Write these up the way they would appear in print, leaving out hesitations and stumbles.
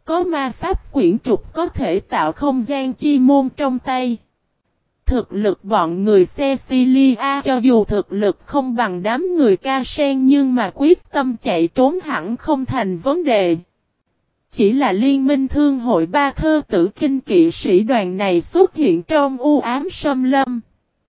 có ma pháp quyển trục có thể tạo không gian chi môn trong tay. Thực lực bọn người Cecilia cho dù thực lực không bằng đám người ca sen nhưng mà quyết tâm chạy trốn hẳn không thành vấn đề. Chỉ là liên minh thương hội ba thơ tử kinh kỵ sĩ đoàn này xuất hiện trong u ám xâm lâm.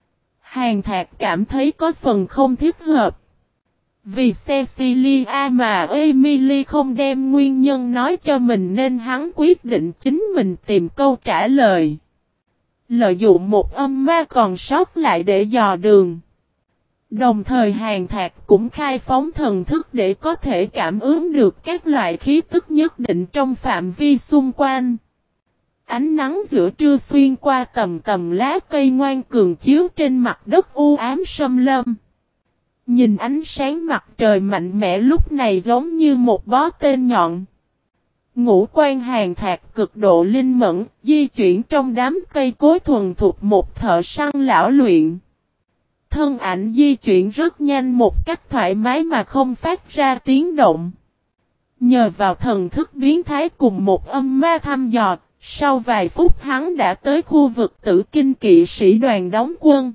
Hàn Thạc cảm thấy có phần không thích hợp. Vì Cecilia mà Emily không đem nguyên nhân nói cho mình nên hắn quyết định chính mình tìm câu trả lời. Lợi dụng một âm ma còn sót lại để dò đường. Đồng thời Hàn Thạc cũng khai phóng thần thức để có thể cảm ứng được các loại khí tức nhất định trong phạm vi xung quanh. Ánh nắng giữa trưa xuyên qua tầm tầm lá cây ngoan cường chiếu trên mặt đất u ám xâm lâm. Nhìn ánh sáng mặt trời mạnh mẽ lúc này giống như một bó tên nhọn. Ngũ quan Hàn Thạc cực độ linh mẫn, di chuyển trong đám cây cối thuần thục một thợ săn lão luyện. Thân ảnh di chuyển rất nhanh một cách thoải mái mà không phát ra tiếng động. Nhờ vào thần thức biến thái cùng một âm ma thăm dò, sau vài phút hắn đã tới khu vực Tử Kinh kỵ sĩ đoàn đóng quân.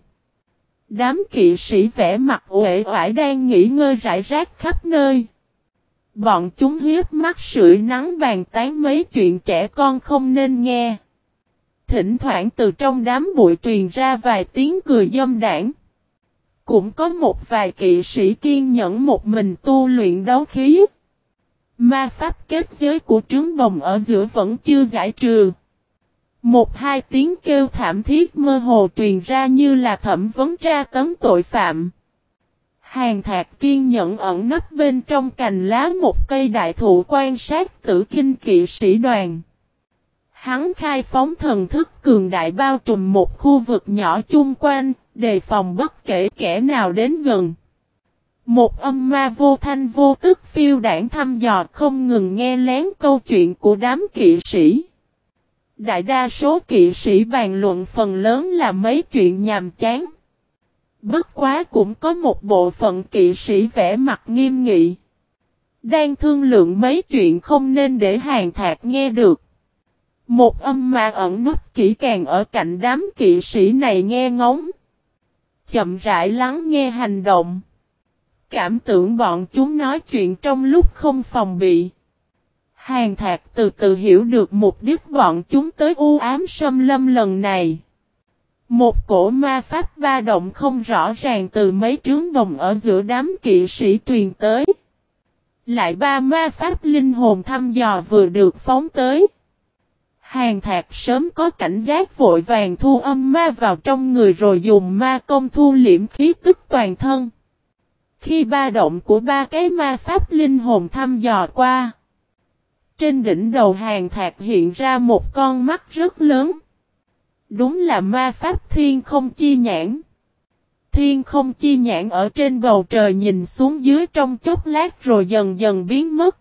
Đám kỵ sĩ vẻ mặt uể oải đang nghỉ ngơi rải rác khắp nơi. Bọn chúng hiếp mắt sưởi nắng bàn tán mấy chuyện trẻ con không nên nghe. Thỉnh thoảng từ trong đám bụi truyền ra vài tiếng cười dâm đảng. Cũng có một vài kỵ sĩ kiên nhẫn một mình tu luyện đấu khí. Ma pháp kết giới của trướng bồng ở giữa vẫn chưa giải trừ. Một hai tiếng kêu thảm thiết mơ hồ truyền ra như là thẩm vấn tra tấn tội phạm. Hàn Thạc kiên nhẫn ẩn nấp bên trong cành lá một cây đại thụ quan sát Tử Kinh kỵ sĩ đoàn. Hắn khai phóng thần thức cường đại bao trùm một khu vực nhỏ chung quanh, đề phòng bất kể kẻ nào đến gần. Một âm ma vô thanh vô tức phiêu đảng thăm dò không ngừng nghe lén câu chuyện của đám kỵ sĩ. Đại đa số kỵ sĩ bàn luận phần lớn là mấy chuyện nhàm chán. Bất quá cũng có một bộ phận kỵ sĩ vẻ mặt nghiêm nghị. Đang thương lượng mấy chuyện không nên để Hàn Thạc nghe được. Một âm ma ẩn núp kỹ càng ở cạnh đám kỵ sĩ này nghe ngóng. Chậm rãi lắng nghe hành động. Cảm tưởng bọn chúng nói chuyện trong lúc không phòng bị. Hàn Thạc từ từ hiểu được mục đích bọn chúng tới u ám xâm lâm lần này. Một cổ ma pháp ba động không rõ ràng từ mấy trướng bồng ở giữa đám kỵ sĩ truyền tới. Lại ba ma pháp linh hồn thăm dò vừa được phóng tới. Hàn Thạc sớm có cảnh giác vội vàng thu âm ma vào trong người rồi dùng ma công thu liễm khí tức toàn thân. Khi ba động của ba cái ma pháp linh hồn thăm dò qua. Trên đỉnh đầu Hàn Thạc hiện ra một con mắt rất lớn. Đúng là ma pháp thiên không chi nhãn. Thiên không chi nhãn ở trên bầu trời nhìn xuống dưới trong chốc lát rồi dần dần biến mất.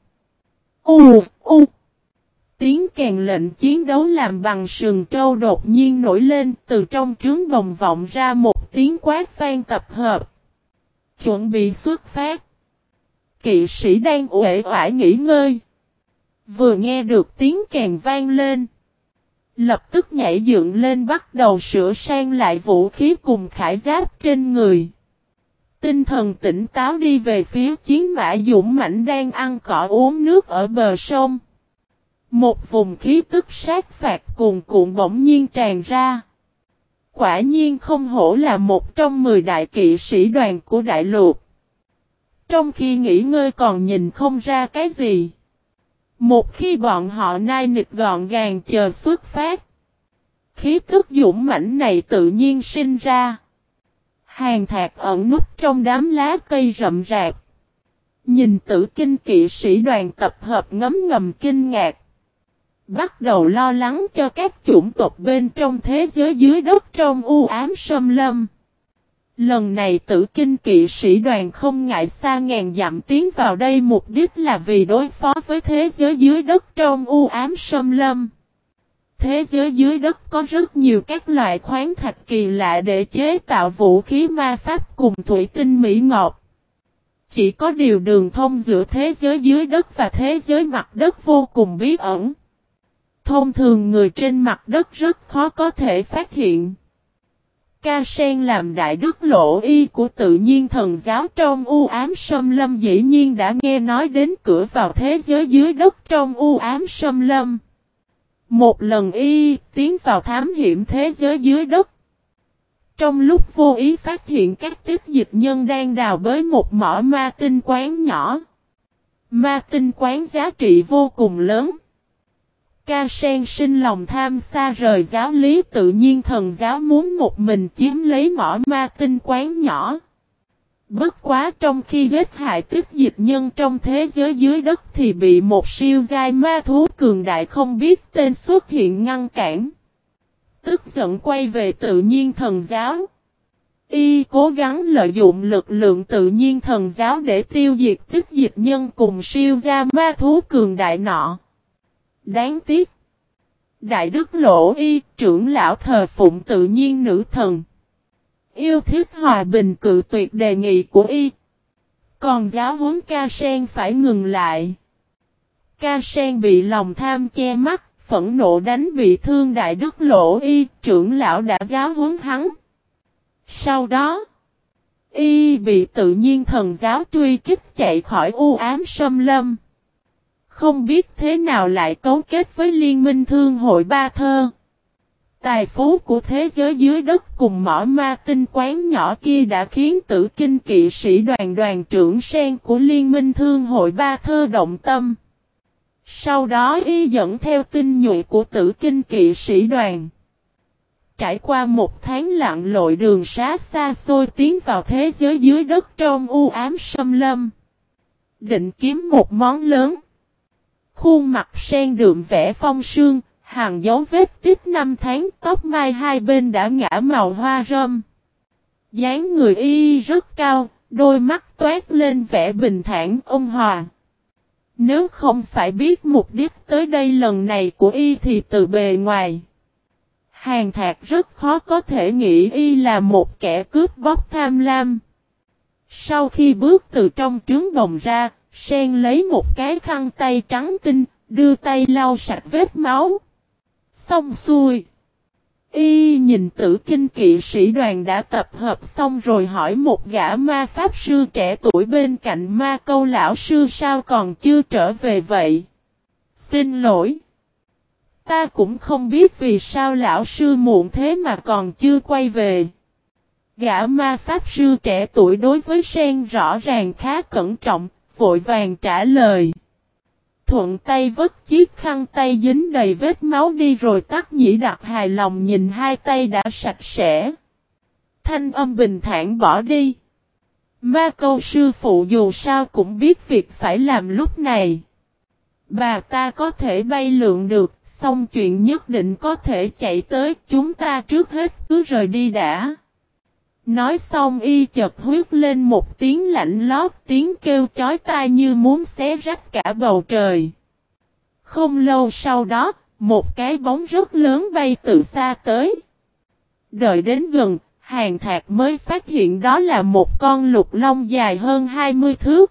Tiếng kèn lệnh chiến đấu làm bằng sừng trâu đột nhiên nổi lên từ trong trướng bồng vọng ra một tiếng quát vang tập hợp. Chuẩn bị xuất phát. Kỵ sĩ đang uể oải nghỉ ngơi. Vừa nghe được tiếng kèn vang lên. Lập tức nhảy dựng lên bắt đầu sửa sang lại vũ khí cùng khải giáp trên người. Tinh thần tỉnh táo đi về phía chiến mã dũng mãnh đang ăn cỏ uống nước ở bờ sông. Một vùng khí tức sát phạt cuồn cuộn bỗng nhiên tràn ra. Quả nhiên không hổ là một trong 10 đại kỵ sĩ đoàn của đại lục. Trong khi nghỉ ngơi còn nhìn không ra cái gì. Một khi bọn họ nai nịt gọn gàng chờ xuất phát. Khí tức dũng mãnh này tự nhiên sinh ra. Hàn Thạc ẩn núp trong đám lá cây rậm rạp. Nhìn Tử Kinh kỵ sĩ đoàn tập hợp ngấm ngầm kinh ngạc. Bắt đầu lo lắng cho các chủng tộc bên trong thế giới dưới đất trong u ám xâm lâm. Lần này Tử Kinh kỵ sĩ đoàn không ngại xa ngàn dặm tiến vào đây mục đích là vì đối phó với thế giới dưới đất trong u ám xâm lâm. Thế giới dưới đất có rất nhiều các loại khoáng thạch kỳ lạ để chế tạo vũ khí ma pháp cùng thủy tinh mỹ ngọc. Chỉ có điều đường thông giữa thế giới dưới đất và thế giới mặt đất vô cùng bí ẩn. Thông thường người trên mặt đất rất khó có thể phát hiện. Ca Sen làm đại đức lộ y của tự nhiên thần giáo trong u ám xâm lâm dĩ nhiên đã nghe nói đến cửa vào thế giới dưới đất trong u ám xâm lâm. Một lần y tiến vào thám hiểm thế giới dưới đất. Trong lúc vô ý phát hiện các tiếp dịch nhân đang đào bới một mỏ ma tinh quán nhỏ. Ma tinh quán giá trị vô cùng lớn. Ca Sen sinh lòng tham xa rời giáo lý tự nhiên thần giáo muốn một mình chiếm lấy mỏ ma tinh quán nhỏ. Bất quá trong khi giết hại tiếp dịch nhân trong thế giới dưới đất thì bị một siêu giai ma thú cường đại không biết tên xuất hiện ngăn cản. Tức giận quay về tự nhiên thần giáo. Y cố gắng lợi dụng lực lượng tự nhiên thần giáo để tiêu diệt tiếp dịch nhân cùng siêu giai ma thú cường đại nọ. Đáng tiếc. Đại đức Lỗ Y, trưởng lão thờ phụng tự nhiên nữ thần. Yêu thích hòa bình cự tuyệt đề nghị của Y. Còn giáo huấn Ca Sen phải ngừng lại. Ca Sen bị lòng tham che mắt, phẫn nộ đánh bị thương đại đức Lỗ Y, trưởng lão đã giáo huấn hắn. Sau đó, Y bị tự nhiên thần giáo truy kích chạy khỏi u ám xâm lâm. Không biết thế nào lại cấu kết với Liên minh Thương hội Ba Thơ. Tài phú của thế giới dưới đất cùng mỏ ma tinh quán nhỏ kia đã khiến Tử Kinh kỵ sĩ đoàn trưởng Sen của Liên minh Thương hội Ba Thơ động tâm. Sau đó Y dẫn theo tinh nhuệ của Tử Kinh kỵ sĩ đoàn. Trải qua một tháng lặn lội đường xá xa xôi tiến vào thế giới dưới đất trong u ám xâm lâm. Định kiếm một món lớn. Khuôn mặt Sen đượm vẻ phong sương, hàng dấu vết tích 5 tháng, tóc mai hai bên đã ngã màu hoa râm. Dáng người Y rất cao, đôi mắt toát lên vẻ bình thản ôn hòa. Nếu không phải biết mục đích tới đây lần này của Y thì từ bề ngoài, Hàng Thạc rất khó có thể nghĩ Y là một kẻ cướp bóc tham lam. Sau khi bước từ trong trướng đồng ra, Sen lấy một cái khăn tay trắng tinh, đưa tay lau sạch vết máu. Xong xuôi. Y nhìn Tử Kinh kỵ sĩ đoàn đã tập hợp xong rồi hỏi một gã ma pháp sư trẻ tuổi bên cạnh ma câu lão sư sao còn chưa trở về vậy. Xin lỗi. Ta cũng không biết vì sao lão sư muộn thế mà còn chưa quay về. Gã ma pháp sư trẻ tuổi đối với Sen rõ ràng khá cẩn trọng, vội vàng trả lời. Thuận tay vứt chiếc khăn tay dính đầy vết máu đi rồi tắt nhĩ đặc hài lòng nhìn hai tay đã sạch sẽ. Thanh âm bình thản bỏ đi. Ma câu sư phụ dù sao cũng biết việc phải làm lúc này. Bà ta có thể bay lượn được, xong chuyện nhất định có thể chạy tới, chúng ta trước hết cứ rời đi đã. Nói xong Y chợt huyết lên một tiếng lạnh lót, tiếng kêu chói tai như muốn xé rách cả bầu trời. Không lâu sau đó, một cái bóng rất lớn bay từ xa tới. Đợi đến gần, Hàng Thạc mới phát hiện đó là một con lục long dài hơn 20 thước.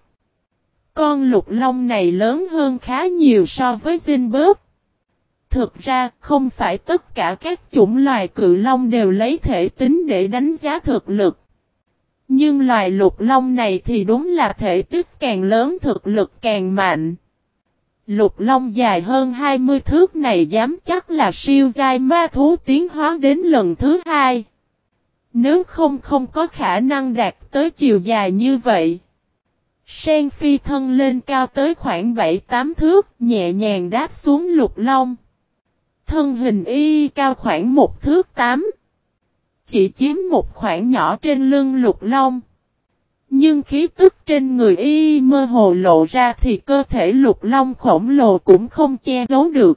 Con lục long này lớn hơn khá nhiều so với Zinberg. Thực ra, không phải tất cả các chủng loài cự long đều lấy thể tính để đánh giá thực lực. Nhưng loài lục long này thì đúng là thể tích càng lớn thực lực càng mạnh. Lục long dài hơn 20 thước này dám chắc là siêu giai ma thú tiến hóa đến lần thứ 2. Nếu không có khả năng đạt tới chiều dài như vậy. Sen phi thân lên cao tới khoảng 7-8 thước, nhẹ nhàng đáp xuống lục long. Thân hình Y cao khoảng 1 thước 8. Chỉ chiếm một khoảng nhỏ trên lưng lục long. Nhưng khí tức trên người Y mơ hồ lộ ra thì cơ thể lục long khổng lồ cũng không che giấu được.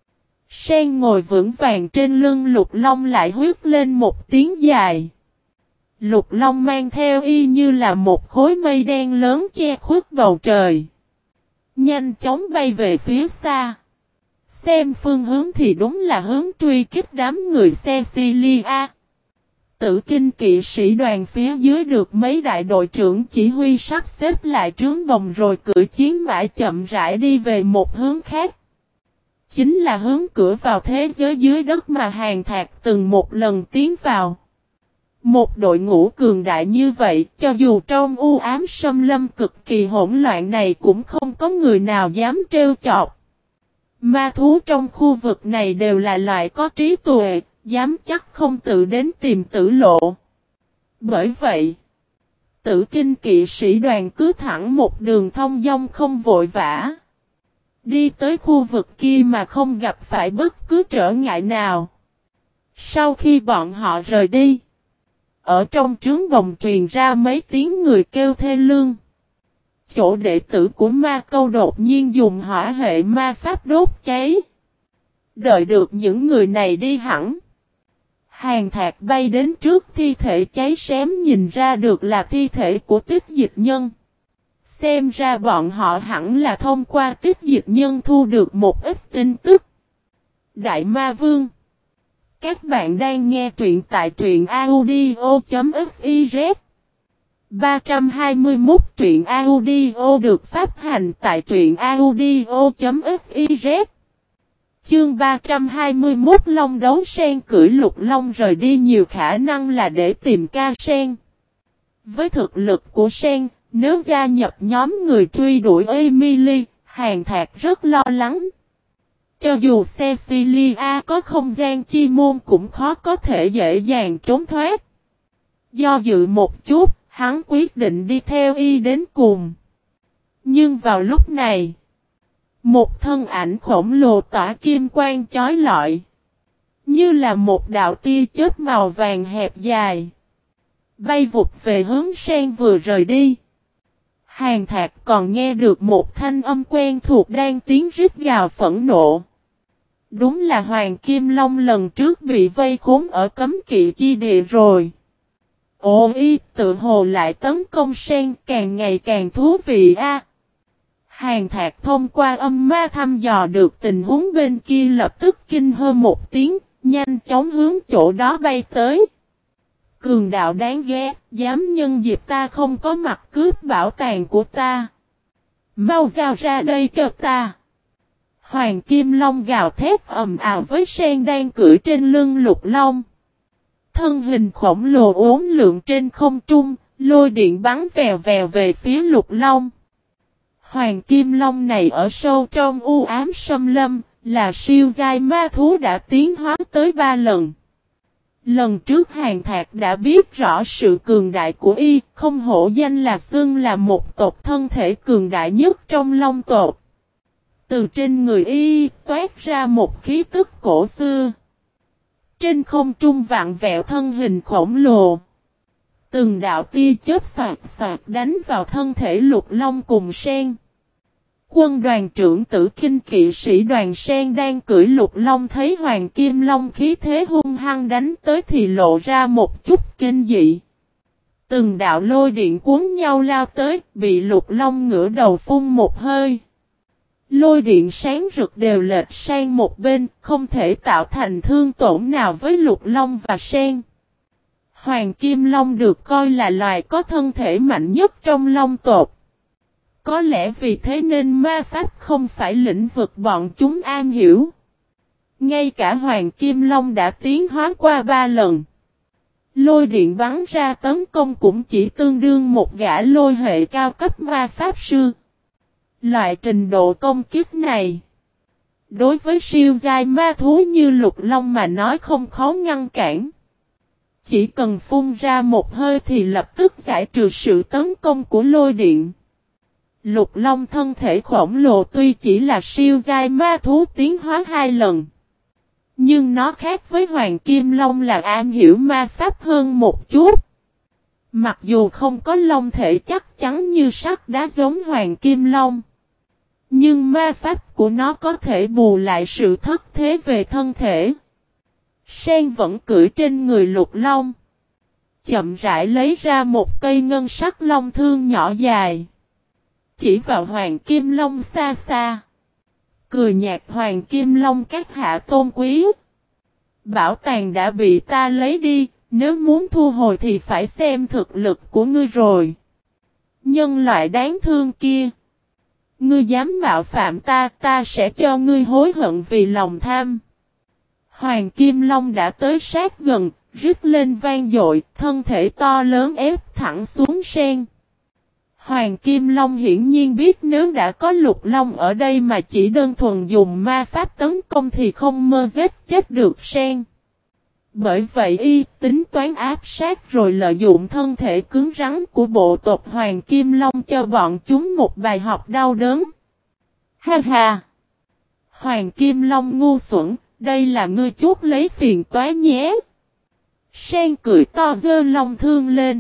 Sen ngồi vững vàng trên lưng lục long lại huyết lên một tiếng dài. Lục long mang theo Y như là một khối mây đen lớn che khuất bầu trời. Nhanh chóng bay về phía xa. Xem phương hướng thì đúng là hướng truy kích đám người Cecilia. Tử Kinh kỵ sĩ đoàn phía dưới được mấy đại đội trưởng chỉ huy sắp xếp lại trướng bồng rồi cưỡi chiến mã chậm rãi đi về một hướng khác. chính là hướng cửa vào thế giới dưới đất mà Hàn Thạc từng một lần tiến vào. Một đội ngũ cường đại như vậy, cho dù trong u ám xâm lâm cực kỳ hỗn loạn này cũng không có người nào dám trêu chọc. Ma thú trong khu vực này đều là loại có trí tuệ, dám chắc không tự đến tìm tử lộ. Bởi vậy, Tử Kinh kỵ sĩ đoàn cứ thẳng một đường thông dong không vội vã. Đi tới khu vực kia mà không gặp phải bất cứ trở ngại nào. Sau khi bọn họ rời đi, ở trong trướng đồng truyền ra mấy tiếng người kêu thê lương. Chỗ đệ tử của ma câu đột nhiên dùng hỏa hệ ma pháp đốt cháy. Đợi được những người này đi hẳn. Hàn Thạc bay đến trước thi thể cháy xém nhìn ra được là thi thể của Tích Dịch Nhân. Xem ra bọn họ hẳn là thông qua Tích Dịch Nhân thu được một ít tin tức. Đại Ma Vương, các bạn đang nghe truyện tại truyện audio.fiz. 321 truyện audio được phát hành tại truyện audio.fiz. Chương 321 Long Đấu Sen cưỡi Lục Long rời đi nhiều khả năng là để tìm ca sen. Với thực lực của sen, nếu gia nhập nhóm người truy đuổi Emily, Hàn Thạc rất lo lắng. Cho dù Cecilia có không gian chi môn cũng khó có thể dễ dàng trốn thoát. Do dự một chút, hắn quyết định đi theo y đến cùng. Nhưng vào lúc này, một thân ảnh khổng lồ tỏa kim quang chói lọi, như là một đạo tia chớp màu vàng hẹp dài, bay vụt về hướng sen vừa rời đi. Hàn Thạc còn nghe được một thanh âm quen thuộc đang tiếng rít gào phẫn nộ. Đúng là Hoàng Kim Long lần trước bị vây khốn ở cấm kỵ chi địa rồi. Ồ y tự hồ lại tấn công sen càng ngày càng thú vị a. Hàn Thạc thông qua âm ma thăm dò được tình huống bên kia lập tức kinh hô một tiếng, nhanh chóng hướng chỗ đó bay tới. Cường đạo đáng ghét, dám nhân dịp ta không có mặt cướp bảo tàng của ta. Mau giao ra đây cho ta. Hoàng Kim Long gào thét ầm ào với sen đang cưỡi trên lưng Lục Long. Thân hình khổng lồ uốn lượn trên không trung, lôi điện bắn vèo vèo về phía Lục Long. Hoàng Kim Long này ở sâu trong u ám xâm lâm, là siêu giai ma thú đã tiến hóa tới 3 lần. Lần trước Hàn Thạc đã biết rõ sự cường đại của y, không hổ danh là xưng là một tộc thân thể cường đại nhất trong Long tộc. Từ trên người y toát ra một khí tức cổ xưa. Trên không trung vạn vẹo thân hình khổng lồ. Từng đạo tia chớp xoạt xoạt đánh vào thân thể Lục Long cùng sen. Quân đoàn trưởng Tử Kinh kỵ sĩ đoàn sen đang cưỡi Lục Long thấy Hoàng Kim Long khí thế hung hăng đánh tới thì lộ ra một chút kinh dị. Từng đạo lôi điện cuốn nhau lao tới, bị Lục Long ngửa đầu phun một hơi. Lôi điện sáng rực đều lệch sang một bên, không thể tạo thành thương tổn nào với Lục Long và sen. Hoàng Kim Long được coi là loài có thân thể mạnh nhất trong Long tộc. Có lẽ vì thế nên ma pháp không phải lĩnh vực bọn chúng am hiểu. Ngay cả Hoàng Kim Long đã tiến hóa qua 3 lần. Lôi điện bắn ra tấn công cũng chỉ tương đương một gã lôi hệ cao cấp ma pháp sư. Loại trình độ công kích này, đối với siêu giai ma thú như Lục Long mà nói không khó ngăn cản. Chỉ cần phun ra một hơi thì lập tức giải trừ sự tấn công của lôi điện. Lục Long thân thể khổng lồ tuy chỉ là siêu giai ma thú tiến hóa 2 lần. Nhưng nó khác với Hoàng Kim Long là am hiểu ma pháp hơn một chút. Mặc dù không có long thể chắc chắn như sắt đá giống Hoàng Kim Long. Nhưng ma pháp của nó có thể bù lại sự thất thế về thân thể. Sen vẫn cưỡi trên người Lục Long. Chậm rãi lấy ra một cây ngân sắc long thương nhỏ dài. Chỉ vào Hoàng Kim Long xa xa. Cười nhạt Hoàng Kim Long các hạ tôn quý. Bảo tàng đã bị ta lấy đi, nếu muốn thu hồi thì phải xem thực lực của ngươi rồi. Nhân loại đáng thương kia. Ngươi dám mạo phạm ta, ta sẽ cho ngươi hối hận vì lòng tham. Hoàng Kim Long đã tới sát gần, rít lên vang dội, thân thể to lớn ép thẳng xuống sen. Hoàng Kim Long hiển nhiên biết nếu đã có Lục Long ở đây mà chỉ đơn thuần dùng ma pháp tấn công thì không mơ giết chết được sen. Bởi vậy y tính toán áp sát rồi lợi dụng thân thể cứng rắn của bộ tộc Hoàng Kim Long cho bọn chúng một bài học đau đớn. Ha ha! Hoàng Kim Long ngu xuẩn, đây là ngươi chuốc lấy phiền toái nhé. Sen cười to giơ long thương lên.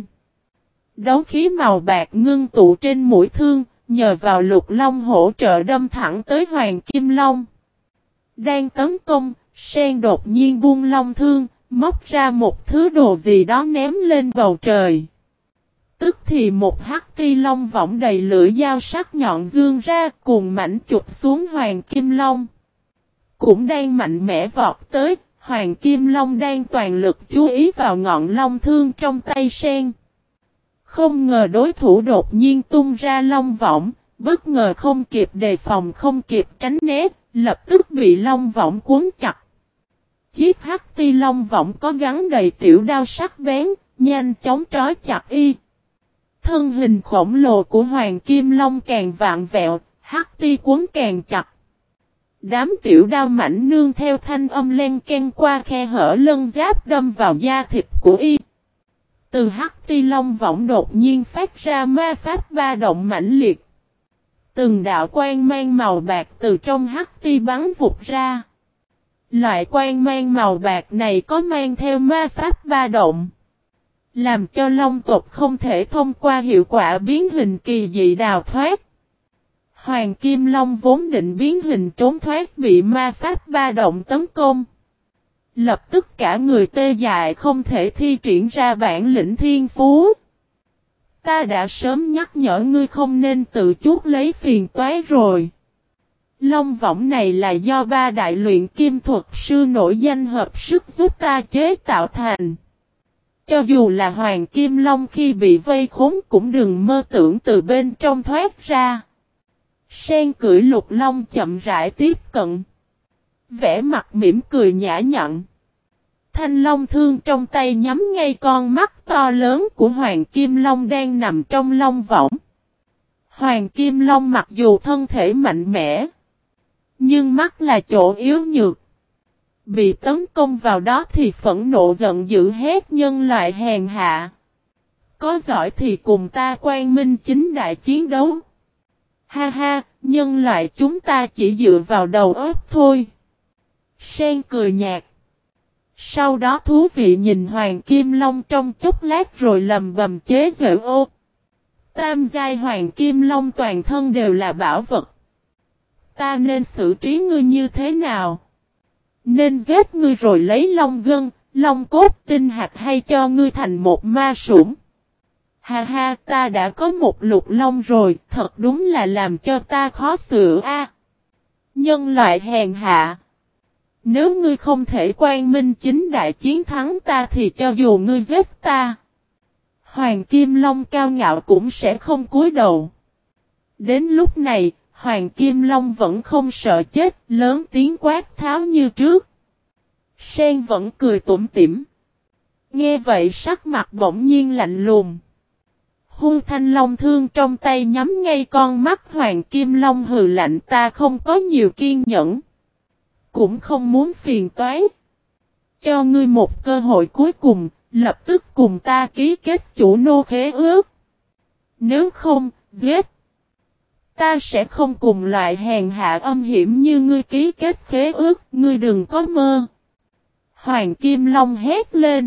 Đấu khí màu bạc ngưng tụ trên mũi thương, nhờ vào Lục Long hỗ trợ đâm thẳng tới Hoàng Kim Long. Đang tấn công, Sen đột nhiên buông long thương, móc ra một thứ đồ gì đó ném lên bầu trời. Tức thì một hắc ti long võng đầy lưỡi dao sắc nhọn dương ra cùng mảnh chụp xuống Hoàng Kim Long. Cũng đang mạnh mẽ vọt tới, Hoàng Kim Long đang toàn lực chú ý vào ngọn long thương trong tay Sen. Không ngờ đối thủ đột nhiên tung ra long võng, bất ngờ không kịp đề phòng không kịp tránh né, lập tức bị long võng cuốn chặt. Chiếc hắc ti long võng có gắn đầy tiểu đao sắc bén, nhanh chóng trói chặt y. Thân hình khổng lồ của Hoàng Kim Long càng vạn vẹo, hắc ti cuốn càng chặt. Đám tiểu đao mảnh nương theo thanh âm len ken qua khe hở lân giáp đâm vào da thịt của y. Từ hắc ti long võng đột nhiên phát ra ma pháp ba động mãnh liệt. Từng đạo quang mang màu bạc từ trong hắc ti bắn vụt ra. Loại quang mang màu bạc này có mang theo ma pháp ba động, làm cho long tộc không thể thông qua hiệu quả biến hình kỳ dị đào thoát. Hoàng Kim Long vốn định biến hình trốn thoát bị ma pháp ba động tấn công. Lập tức cả người tê dại không thể thi triển ra bản lĩnh thiên phú. Ta đã sớm nhắc nhở ngươi không nên tự chuốc lấy phiền toái rồi. Long võng này là do ba đại luyện kim thuật sư nổi danh hợp sức giúp ta chế tạo thành. Cho dù là Hoàng Kim Long khi bị vây khốn cũng đừng mơ tưởng từ bên trong thoát ra. Sen cưỡi Lục Long chậm rãi tiếp cận. Vẻ mặt mỉm cười nhã nhặn. Thanh long thương trong tay nhắm ngay con mắt to lớn của Hoàng Kim Long đang nằm trong long võng. Hoàng Kim Long mặc dù thân thể mạnh mẽ, nhưng mắt là chỗ yếu nhược. Bị tấn công vào đó thì phẫn nộ giận dữ hét nhân loại hèn hạ. Có giỏi thì cùng ta quang minh chính đại chiến đấu. Ha ha, nhân loại chúng ta chỉ dựa vào đầu óc thôi. Sen cười nhạt. Sau đó thú vị nhìn Hoàng Kim Long trong chốc lát rồi lầm bầm chế giễu ô. Tam giai Hoàng Kim Long toàn thân đều là bảo vật. Ta nên xử trí ngươi như thế nào? Nên giết ngươi rồi lấy long gân, long cốt tinh hạt hay cho ngươi thành một ma sủng? Ha ha, ta đã có một Lục Long rồi, thật đúng là làm cho ta khó xử a. Nhân loại hèn hạ. Nếu ngươi không thể quang minh chính đại chiến thắng ta thì cho dù ngươi giết ta, Hoàng Kim Long cao ngạo cũng sẽ không cúi đầu. Đến lúc này, Hoàng Kim Long vẫn không sợ chết, lớn tiếng quát tháo như trước. Sen vẫn cười tủm tỉm. Nghe vậy sắc mặt bỗng nhiên lạnh lùng. Hưu thanh long thương trong tay nhắm ngay con mắt Hoàng Kim Long hừ lạnh, ta không có nhiều kiên nhẫn. Cũng không muốn phiền toái. Cho ngươi một cơ hội cuối cùng, lập tức cùng ta ký kết chủ nô khế ước. Nếu không, giết. Ta sẽ không cùng loại hèn hạ âm hiểm như ngươi ký kết khế ước, ngươi đừng có mơ. Hoàng Kim Long hét lên.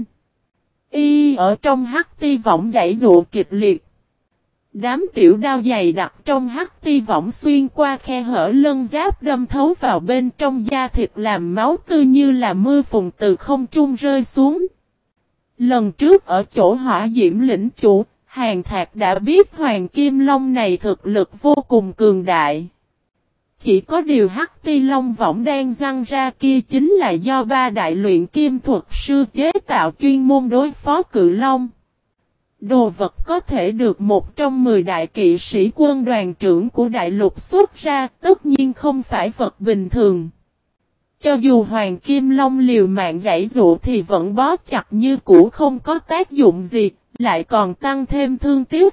Y ở trong hắc ti võng giãy giụa kịch liệt. Đám tiểu đao dày đặc trong hắc ti võng xuyên qua khe hở lân giáp đâm thấu vào bên trong da thịt làm máu tươi như là mưa phùn từ không trung rơi xuống. Lần trước ở chỗ Hỏa Diễm lĩnh chủ, Hàn Thạc đã biết Hoàng Kim Long này thực lực vô cùng cường đại. Chỉ có điều hắc ti long võng đang răng ra kia chính là do ba đại luyện kim thuật sư chế tạo chuyên môn đối phó cự long. Đồ vật có thể được một trong 10 đại kỵ sĩ quân đoàn trưởng của đại lục xuất ra, tất nhiên không phải vật bình thường. Cho dù Hoàng Kim Long liều mạng giãy giụa thì vẫn bó chặt như cũ, không có tác dụng gì, lại còn tăng thêm thương tiếc.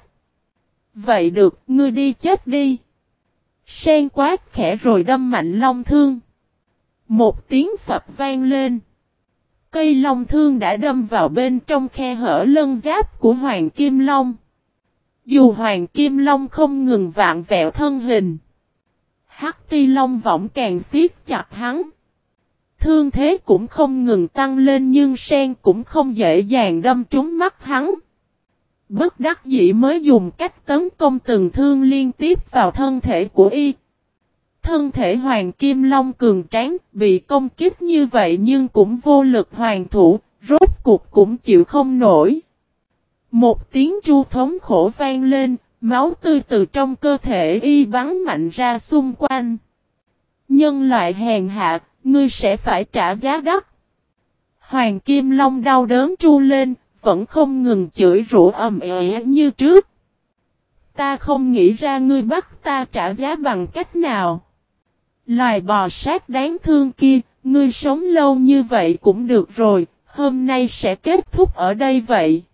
Vậy được, ngươi đi chết đi. Sen quát khẽ rồi đâm mạnh long thương. Một tiếng phập vang lên. Cây long thương đã đâm vào bên trong khe hở lân giáp của Hoàng Kim Long. Dù Hoàng Kim Long không ngừng vạn vẹo thân hình, Hắc Ti Long võng càng siết chặt hắn. Thương thế cũng không ngừng tăng lên, nhưng Sen cũng không dễ dàng đâm trúng mắt hắn. Bất đắc dĩ mới dùng cách tấn công từng thương liên tiếp vào thân thể của y. Thân thể Hoàng Kim Long cường tráng, bị công kích như vậy nhưng cũng vô lực hoàn thủ, rốt cuộc cũng chịu không nổi. Một tiếng tru thống khổ vang lên, máu tươi từ trong cơ thể y bắn mạnh ra xung quanh. Nhân loại hèn hạ, ngươi sẽ phải trả giá đắt. Hoàng Kim Long đau đớn tru lên, vẫn không ngừng chửi rủa ầm ĩ như trước. Ta không nghĩ ra ngươi bắt ta trả giá bằng cách nào. Loài bò sát đáng thương kia, ngươi sống lâu như vậy cũng được rồi, hôm nay sẽ kết thúc ở đây vậy.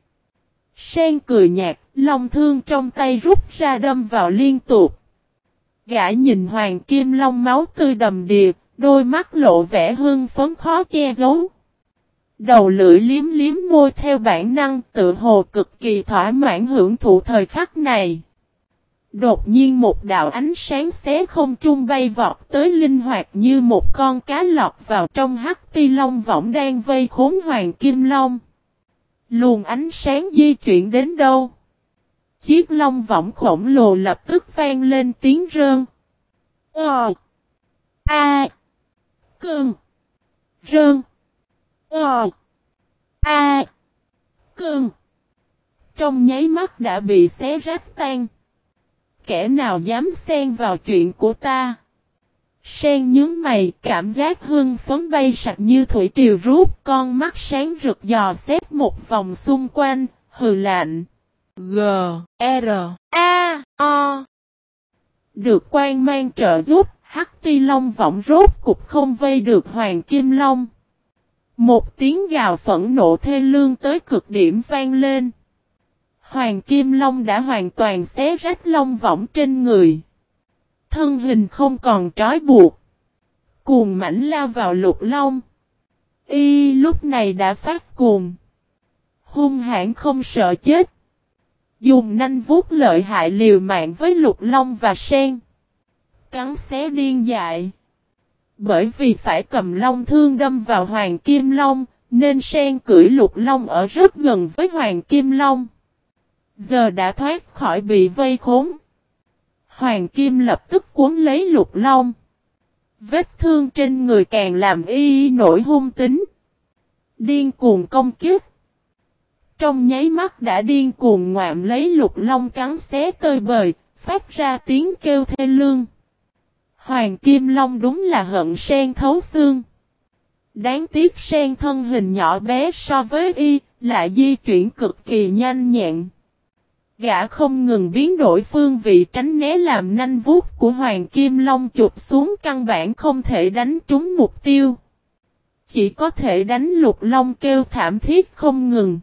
Sen cười nhạt, long thương trong tay rút ra đâm vào liên tục. Gã nhìn Hoàng Kim Long máu tươi đầm đìa, đôi mắt lộ vẻ hưng phấn khó che giấu. Đầu lưỡi liếm liếm môi theo bản năng, tự hồ cực kỳ thỏa mãn hưởng thụ thời khắc này. Đột nhiên một đạo ánh sáng xé không trung bay vọt tới, linh hoạt như một con cá lọt vào trong Hắc Ti Long võng đang vây khốn Hoàng Kim Long. Luồng ánh sáng di chuyển đến đâu? Chiếc long võng khổng lồ lập tức vang lên tiếng rơn. Cơn. Rơn. Cơn. Trong nháy mắt đã bị xé rách tan. Kẻ nào dám xen vào chuyện của ta? Sen nhướng mày, cảm giác hưng phấn bay sạch như thủy triều rút, con mắt sáng rực dò xét một vòng xung quanh, hừ lạnh. G-R-A-O. Được quang mang trợ giúp, Hắc Ti Long võng rốt cục không vây được Hoàng Kim Long. Một tiếng gào phẫn nộ thê lương tới cực điểm vang lên. Hoàng Kim Long đã hoàn toàn xé rách long võng trên người. Thân hình không còn trói buộc. Cuồng mãnh lao vào Lục Long. Y lúc này đã phát cuồng. Hung hãn không sợ chết. Dùng nanh vuốt lợi hại liều mạng với Lục Long và Sen. Cắn xé điên dại. Bởi vì phải cầm long thương đâm vào Hoàng Kim Long, nên Sen cưỡi Lục Long ở rất gần với Hoàng Kim Long. Giờ đã thoát khỏi bị vây khốn. Hoàng Kim lập tức cuốn lấy Lục Long. Vết thương trên người càng làm y nổi hung tính. Điên cuồng công kích. Trong nháy mắt đã điên cuồng ngoạm lấy Lục Long cắn xé tơi bời, phát ra tiếng kêu thê lương. Hoàng Kim Long đúng là hận Sen thấu xương. Đáng tiếc Sen thân hình nhỏ bé so với y, lại di chuyển cực kỳ nhanh nhẹn. Gã không ngừng biến đổi phương vị tránh né làm nanh vuốt của Hoàng Kim Long chụp xuống, căn bản không thể đánh trúng mục tiêu. Chỉ có thể đánh Lục Long kêu thảm thiết không ngừng.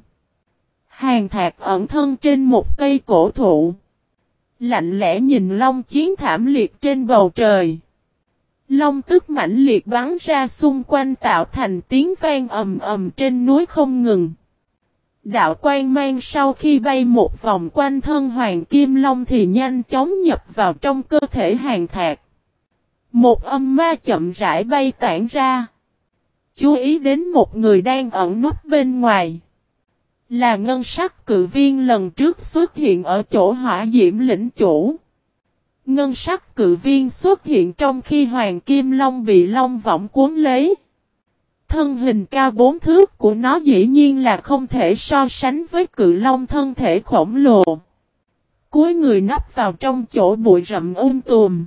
Hàn Thạc ẩn thân trên một cây cổ thụ. Lạnh lẽ nhìn long chiến thảm liệt trên bầu trời. Long tức mãnh liệt bắn ra xung quanh tạo thành tiếng vang ầm ầm trên núi không ngừng. Đạo quang mang sau khi bay một vòng quanh thân Hoàng Kim Long thì nhanh chóng nhập vào trong cơ thể Hàn Thạc. Một âm ma chậm rãi bay tản ra. Chú ý đến một người đang ẩn núp bên ngoài. Là ngân sắc cự viên lần trước xuất hiện ở chỗ hỏa diễm lĩnh chủ. Ngân sắc cự viên xuất hiện trong khi Hoàng Kim Long bị long võng cuốn lấy. Thân hình cao 4 thước của nó dĩ nhiên là không thể so sánh với cự long thân thể khổng lồ. Cuối người nấp vào trong chỗ bụi rậm tùm.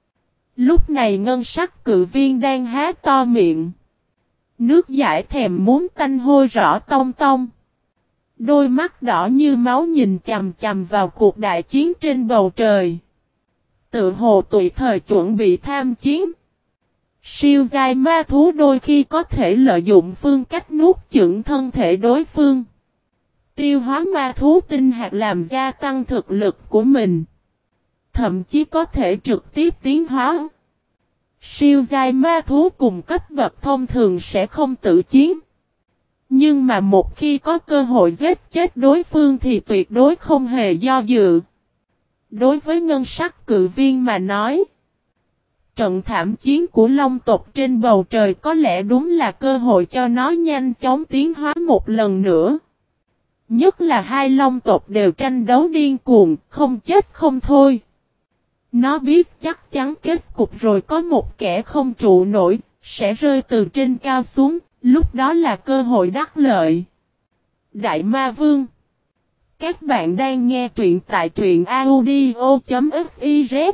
Lúc này ngân sắc cự viên đang há to miệng. Nước dãi thèm muốn tanh hôi rõ tông tông. Đôi mắt đỏ như máu nhìn chằm chằm vào cuộc đại chiến trên bầu trời. Tự hồ tùy thời chuẩn bị tham chiến. Siêu giai ma thú đôi khi có thể lợi dụng phương cách nuốt chửng thân thể đối phương. Tiêu hóa ma thú tinh hạt làm gia tăng thực lực của mình. Thậm chí có thể trực tiếp tiến hóa. Siêu giai ma thú cùng cấp bậc thông thường sẽ không tự chiến. Nhưng mà một khi có cơ hội giết chết đối phương thì tuyệt đối không hề do dự. Đối với ngân sắc cự viên mà nói, trận thảm chiến của long tộc trên bầu trời có lẽ đúng là cơ hội cho nó nhanh chóng tiến hóa một lần nữa. Nhất là hai long tộc đều tranh đấu điên cuồng, không chết không thôi. Nó biết chắc chắn kết cục rồi có một kẻ không trụ nổi, sẽ rơi từ trên cao xuống, lúc đó là cơ hội đắc lợi. Đại Ma Vương. Các bạn đang nghe truyện tại truyện audio.fiz.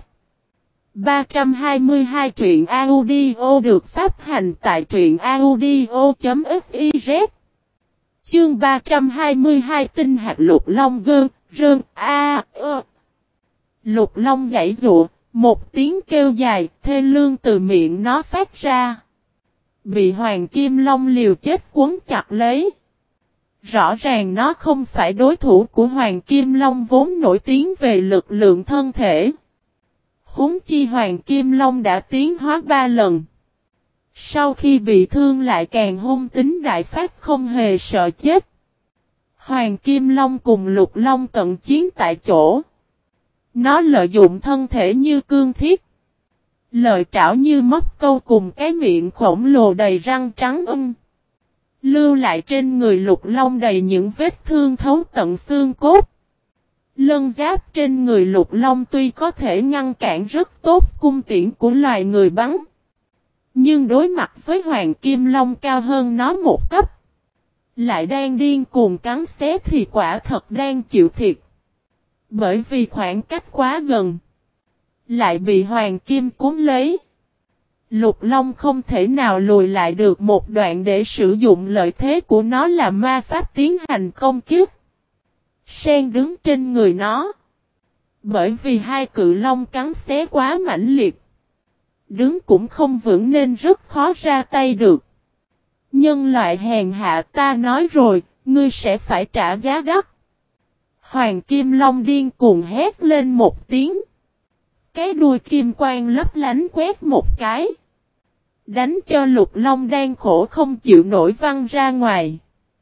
322 truyện audio được phát hành tại truyện audio.fiz. Chương 322 tinh hạt lục long gơn, rơn, Lục long giãy giụa, một tiếng kêu dài, thê lương từ miệng nó phát ra. Bị hoàng kim long liều chết cuốn chặt lấy. Rõ ràng nó không phải đối thủ của hoàng kim long vốn nổi tiếng về lực lượng thân thể. Huống chi hoàng kim long đã tiến hóa 3 lần. Sau khi bị thương lại càng hung tính đại phát không hề sợ chết. Hoàng kim long cùng lục long cận chiến tại chỗ. Nó lợi dụng thân thể như cương thiết. Lợi trảo như móc câu cùng cái miệng khổng lồ đầy răng trắng lưu lại trên người lục long đầy những vết thương thấu tận xương cốt. Lân giáp trên người lục long tuy có thể ngăn cản rất tốt cung tiễn của loài người bắn. Nhưng đối mặt với hoàng kim long cao hơn nó một cấp. Lại đang điên cuồng cắn xé thì quả thật đang chịu thiệt. Bởi vì khoảng cách quá gần. Lại bị hoàng kim cuốn lấy. Lục long không thể nào lùi lại được một đoạn để sử dụng lợi thế của nó là ma pháp tiến hành công kích. Sen đứng trên người nó. Bởi vì hai cự long cắn xé quá mãnh liệt. Đứng cũng không vững nên rất khó ra tay được. Nhân loại hèn hạ ta nói rồi, ngươi sẽ phải trả giá đắt. Hoàng kim long điên cuồng hét lên một tiếng. Cái đuôi kim quang lấp lánh quét một cái. Đánh cho lục long đang khổ không chịu nổi văng ra ngoài.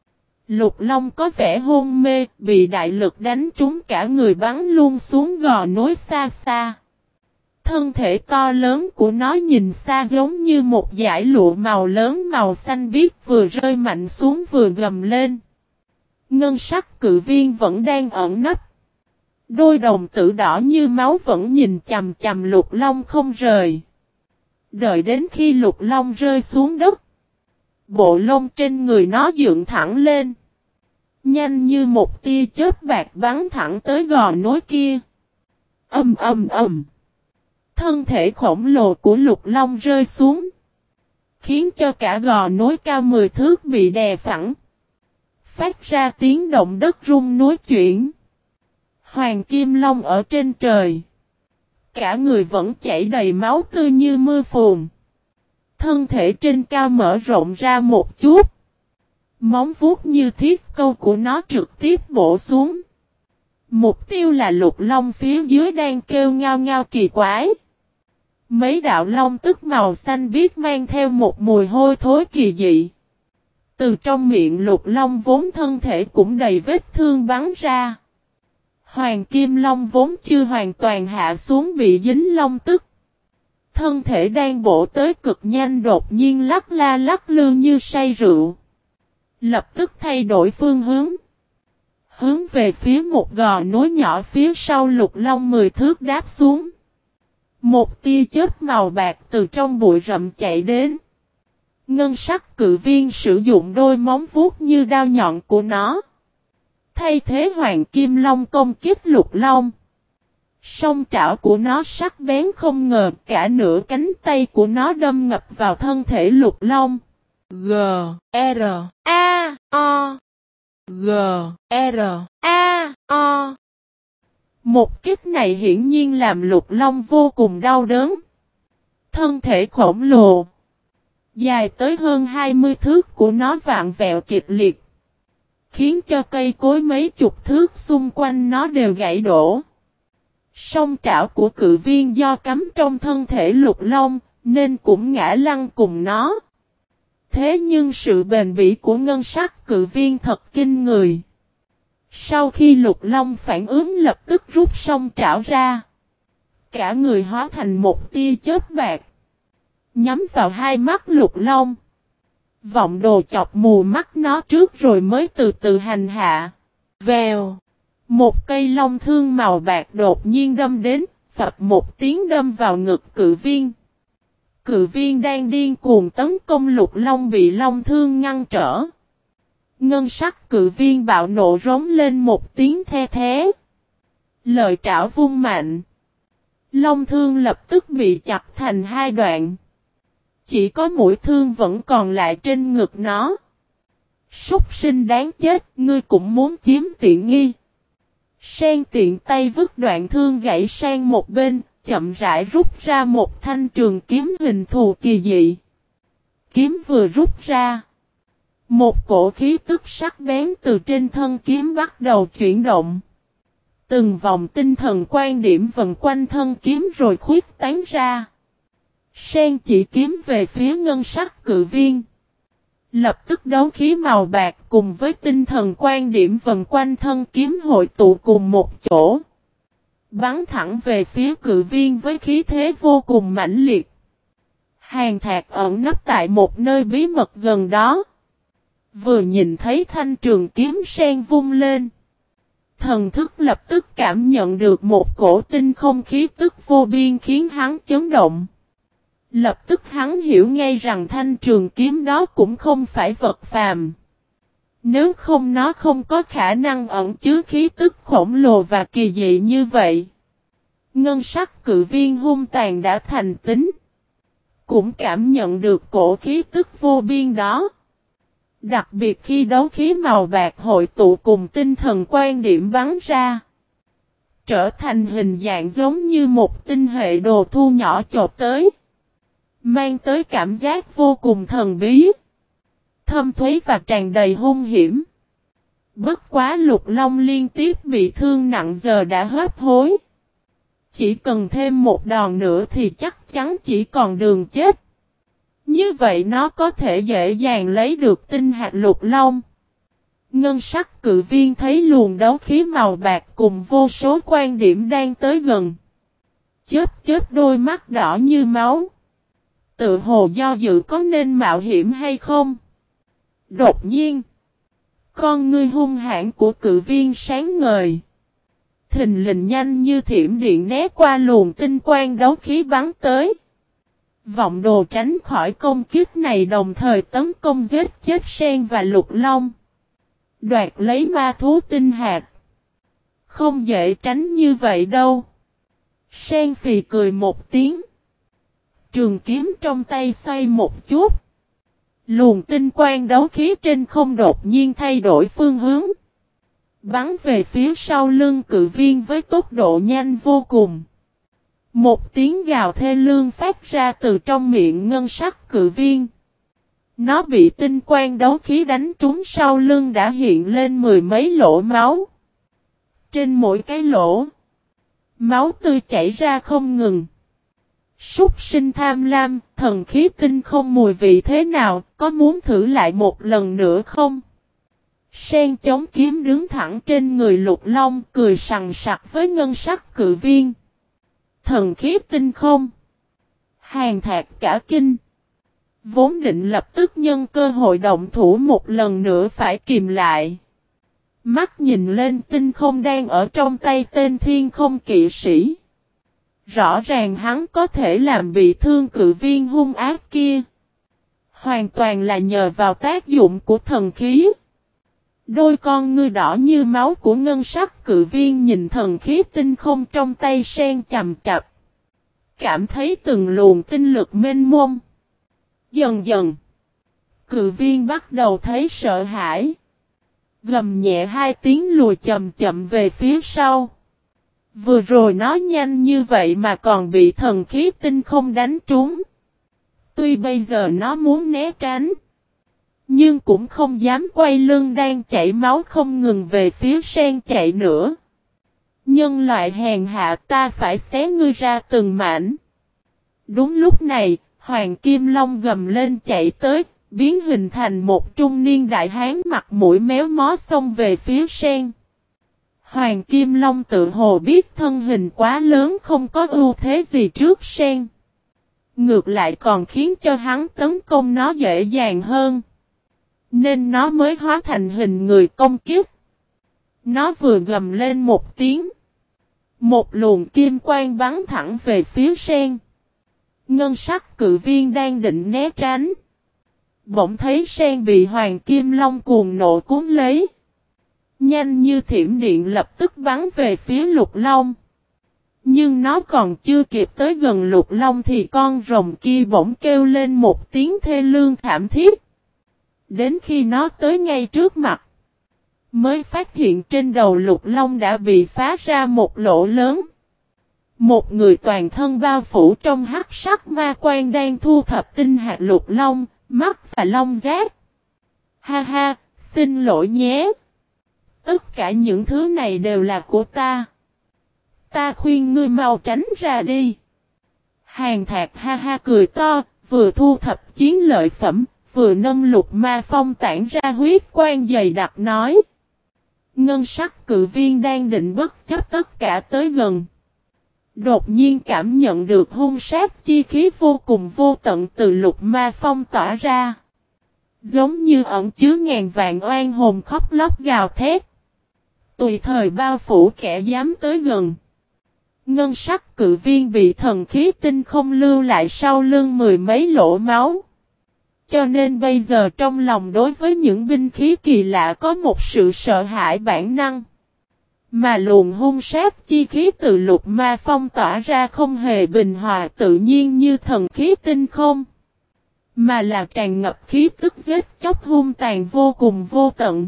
Lục long có vẻ hôn mê, bị đại lực đánh trúng cả người bắn luôn xuống gò núi xa xa. Thân thể to lớn của nó nhìn xa giống như một dải lụa màu lớn màu xanh biếc vừa rơi mạnh xuống vừa gầm lên. Ngân sắc cự viên vẫn đang ẩn nấp. Đôi đồng tử đỏ như máu vẫn nhìn chằm chằm lục long không rời. Đợi đến khi lục long rơi xuống đất. Bộ lông trên người nó dựng thẳng lên. Nhanh như một tia chớp bạc bắn thẳng tới gò núi kia. Thân thể khổng lồ của lục long rơi xuống. Khiến cho cả gò núi cao 10 thước bị đè phẳng. Phát ra tiếng động đất rung núi chuyển. Hoàng kim long ở trên trời. Cả người vẫn chảy đầy máu tươi như mưa phùn. Thân thể trên cao mở rộng ra một chút. Móng vuốt như thiết câu của nó trực tiếp bổ xuống. Mục tiêu là lục long phía dưới đang kêu ngao ngao kỳ quái. Mấy đạo long tức màu xanh biếc mang theo một mùi hôi thối kỳ dị. Từ trong miệng lục long vốn thân thể cũng đầy vết thương bắn ra. Hoàng kim long vốn chưa hoàn toàn hạ xuống bị dính long tức. Thân thể đang bổ tới cực nhanh đột nhiên lắc la lắc lư như say rượu. Lập tức thay đổi phương hướng. Hướng về phía một gò núi nhỏ phía sau lục long 10 thước đáp xuống. Một tia chớp màu bạc từ trong bụi rậm chạy đến. Ngân sắc cự viên sử dụng đôi móng vuốt như đao nhọn của nó. Thay thế hoàng kim long công kích lục long. Song trảo của nó sắc bén không ngờ cả nửa cánh tay của nó đâm ngập vào thân thể lục long. G, R, A, O. G, R, A, O. Một kích này hiển nhiên làm Lục Long vô cùng đau đớn. Thân thể khổng lồ, dài tới hơn 20 thước của nó vặn vẹo kịch liệt, khiến cho cây cối mấy chục thước xung quanh nó đều gãy đổ. Song trảo của cự viên do cắm trong thân thể Lục Long, nên cũng ngã lăn cùng nó. Thế nhưng sự bền bỉ của ngân sắc cự viên thật kinh người. Sau khi Lục Long phản ứng lập tức rút song trảo ra. Cả người hóa thành một tia chớp bạc, nhắm vào hai mắt Lục Long. Vọng đồ chọc mù mắt nó trước rồi mới từ từ hành hạ. Vèo. Một cây long thương màu bạc đột nhiên đâm đến, phập một tiếng đâm vào ngực cự viên. Cự viên đang điên cuồng tấn công Lục Long bị long thương ngăn trở. Ngân sắc cự viên bạo nộ rống lên một tiếng the thé. Lợi trảo vung mạnh. Long thương lập tức bị chặt thành hai đoạn. Chỉ có mũi thương vẫn còn lại trên ngực nó. Súc sinh đáng chết, ngươi cũng muốn chiếm tiện nghi. Sen tiện tay vứt đoạn thương gãy sang một bên, chậm rãi rút ra một thanh trường kiếm hình thù kỳ dị. Kiếm vừa rút ra, một cổ khí tức sắc bén từ trên thân kiếm bắt đầu chuyển động. Từng vòng tinh thần quan điểm vần quanh thân kiếm rồi khuyết tán ra. Sen chỉ kiếm về phía ngân sắc cự viên. Lập tức đấu khí màu bạc cùng với tinh thần quan điểm vần quanh thân kiếm hội tụ cùng một chỗ. Bắn thẳng về phía cự viên với khí thế vô cùng mãnh liệt. Hàn Thạc ẩn nấp tại một nơi bí mật gần đó. Vừa nhìn thấy thanh trường kiếm sen vung lên. Thần thức lập tức cảm nhận được một cổ tinh không khí tức vô biên khiến hắn chấn động. Lập tức hắn hiểu ngay rằng thanh trường kiếm đó cũng không phải vật phàm. Nếu không nó không có khả năng ẩn chứa khí tức khổng lồ và kỳ dị như vậy. Ngân sắc cự viên hung tàn đã thành tính. Cũng cảm nhận được cổ khí tức vô biên đó. Đặc biệt khi đấu khí màu bạc hội tụ cùng tinh thần quan điểm bắn ra. Trở thành hình dạng giống như một tinh hệ đồ thu nhỏ chộp tới. Mang tới cảm giác vô cùng thần bí. Thâm thúy và tràn đầy hung hiểm. Bất quá Lục Long liên tiếp bị thương nặng giờ đã hấp hối. Chỉ cần thêm một đòn nữa thì chắc chắn chỉ còn đường chết. Như vậy nó có thể dễ dàng lấy được tinh hạt Lục Long. Ngân sắc cự viên thấy luồng đấu khí màu bạc cùng vô số quan điểm đang tới gần. Chớp đôi mắt đỏ như máu. Tự hồ do dự có nên mạo hiểm hay không. Đột nhiên, con ngươi hung hãn của cự viên sáng ngời. Thình lình nhanh như thiểm điện né qua luồng tinh quang đấu khí bắn tới. Vọng đồ tránh khỏi công kích này đồng thời tấn công giết chết Sen và Lục Long. Đoạt lấy ma thú tinh hạt. Không dễ tránh như vậy đâu. Sen phì cười một tiếng. Trường kiếm trong tay xoay một chút. Luồng tinh quang đấu khí trên không đột nhiên thay đổi phương hướng. Bắn về phía sau lưng cự viên với tốc độ nhanh vô cùng. Một tiếng gào thê lương phát ra từ trong miệng ngân sắc cự viên. Nó bị tinh quang đấu khí đánh trúng sau lưng đã hiện lên mười mấy lỗ máu. Trên mỗi cái lỗ, máu tươi chảy ra không ngừng. Súc sinh tham lam, thần khí tinh không mùi vị thế nào, có muốn thử lại một lần nữa không? Sen chống kiếm đứng thẳng trên người Lục Long cười sằng sặc với ngân sắc cự viên. Thần khí tinh không. Hàn Thạc cả kinh. Vốn định lập tức nhân cơ hội động thủ một lần nữa phải kìm lại. Mắt nhìn lên tinh không đang ở trong tay tên thiên không kỵ sĩ. Rõ ràng hắn có thể làm bị thương cự viên hung ác kia. Hoàn toàn là nhờ vào tác dụng của thần khí. Đôi con ngươi đỏ như máu của ngân sắc cự viên nhìn thần khí tinh không trong tay Sen chằm chằm. Cảm thấy từng luồng tinh lực mênh mông. Dần dần, cự viên bắt đầu thấy sợ hãi. Gầm nhẹ hai tiếng lùi chậm chậm về phía sau. Vừa rồi nó nhanh như vậy mà còn bị thần khí tinh không đánh trúng. Tuy bây giờ nó muốn né tránh, nhưng cũng không dám quay lưng đang chảy máu không ngừng về phía sen chạy nữa. Nhân loại hèn hạ, ta phải xé ngươi ra từng mảnh. Đúng lúc này, Hoàng Kim Long gầm lên chạy tới, biến hình thành một trung niên đại hán mặt mũi méo mó xông về phía sen. Hoàng Kim Long tự hồ biết thân hình quá lớn không có ưu thế gì trước sen. Ngược lại còn khiến cho hắn tấn công nó dễ dàng hơn. Nên nó mới hóa thành hình người công kích. Nó vừa gầm lên một tiếng. Một luồng kim quang bắn thẳng về phía sen. Ngân sắc cự viên đang định né tránh. Bỗng thấy sen bị Hoàng Kim Long cuồng nộ cuốn lấy. Nhanh như thiểm điện lập tức bắn về phía Lục Long. Nhưng nó còn chưa kịp tới gần Lục Long thì con rồng kia bỗng kêu lên một tiếng thê lương thảm thiết. Đến khi nó tới ngay trước mặt, mới phát hiện trên đầu Lục Long đã bị phá ra một lỗ lớn. Một người toàn thân bao phủ trong hắc sắc ma quang đang thu thập tinh hạt Lục Long, mắt và long giác. Ha ha, xin lỗi nhé. Tất cả những thứ này đều là của ta. Ta khuyên ngươi mau tránh ra đi. Hàn Thạc ha ha cười to, vừa thu thập chiến lợi phẩm, vừa nâng Lục Ma Phong tản ra huyết quang dày đặc nói. Ngân sắc cự viên đang định bất chấp tất cả tới gần. Đột nhiên cảm nhận được hung sát chi khí vô cùng vô tận từ Lục Ma Phong tỏa ra. Giống như ẩn chứa ngàn vạn oan hồn khóc lóc gào thét. Tùy thời bao phủ kẻ dám tới gần. Ngân sắc cự viên bị thần khí tinh không lưu lại sau lưng mười mấy lỗ máu. Cho nên bây giờ trong lòng đối với những binh khí kỳ lạ có một sự sợ hãi bản năng. Mà luồng hung sát chi khí từ Lục Ma Phong tỏa ra không hề bình hòa tự nhiên như thần khí tinh không. Mà là tràn ngập khí tức giết chóc hung tàn vô cùng vô tận.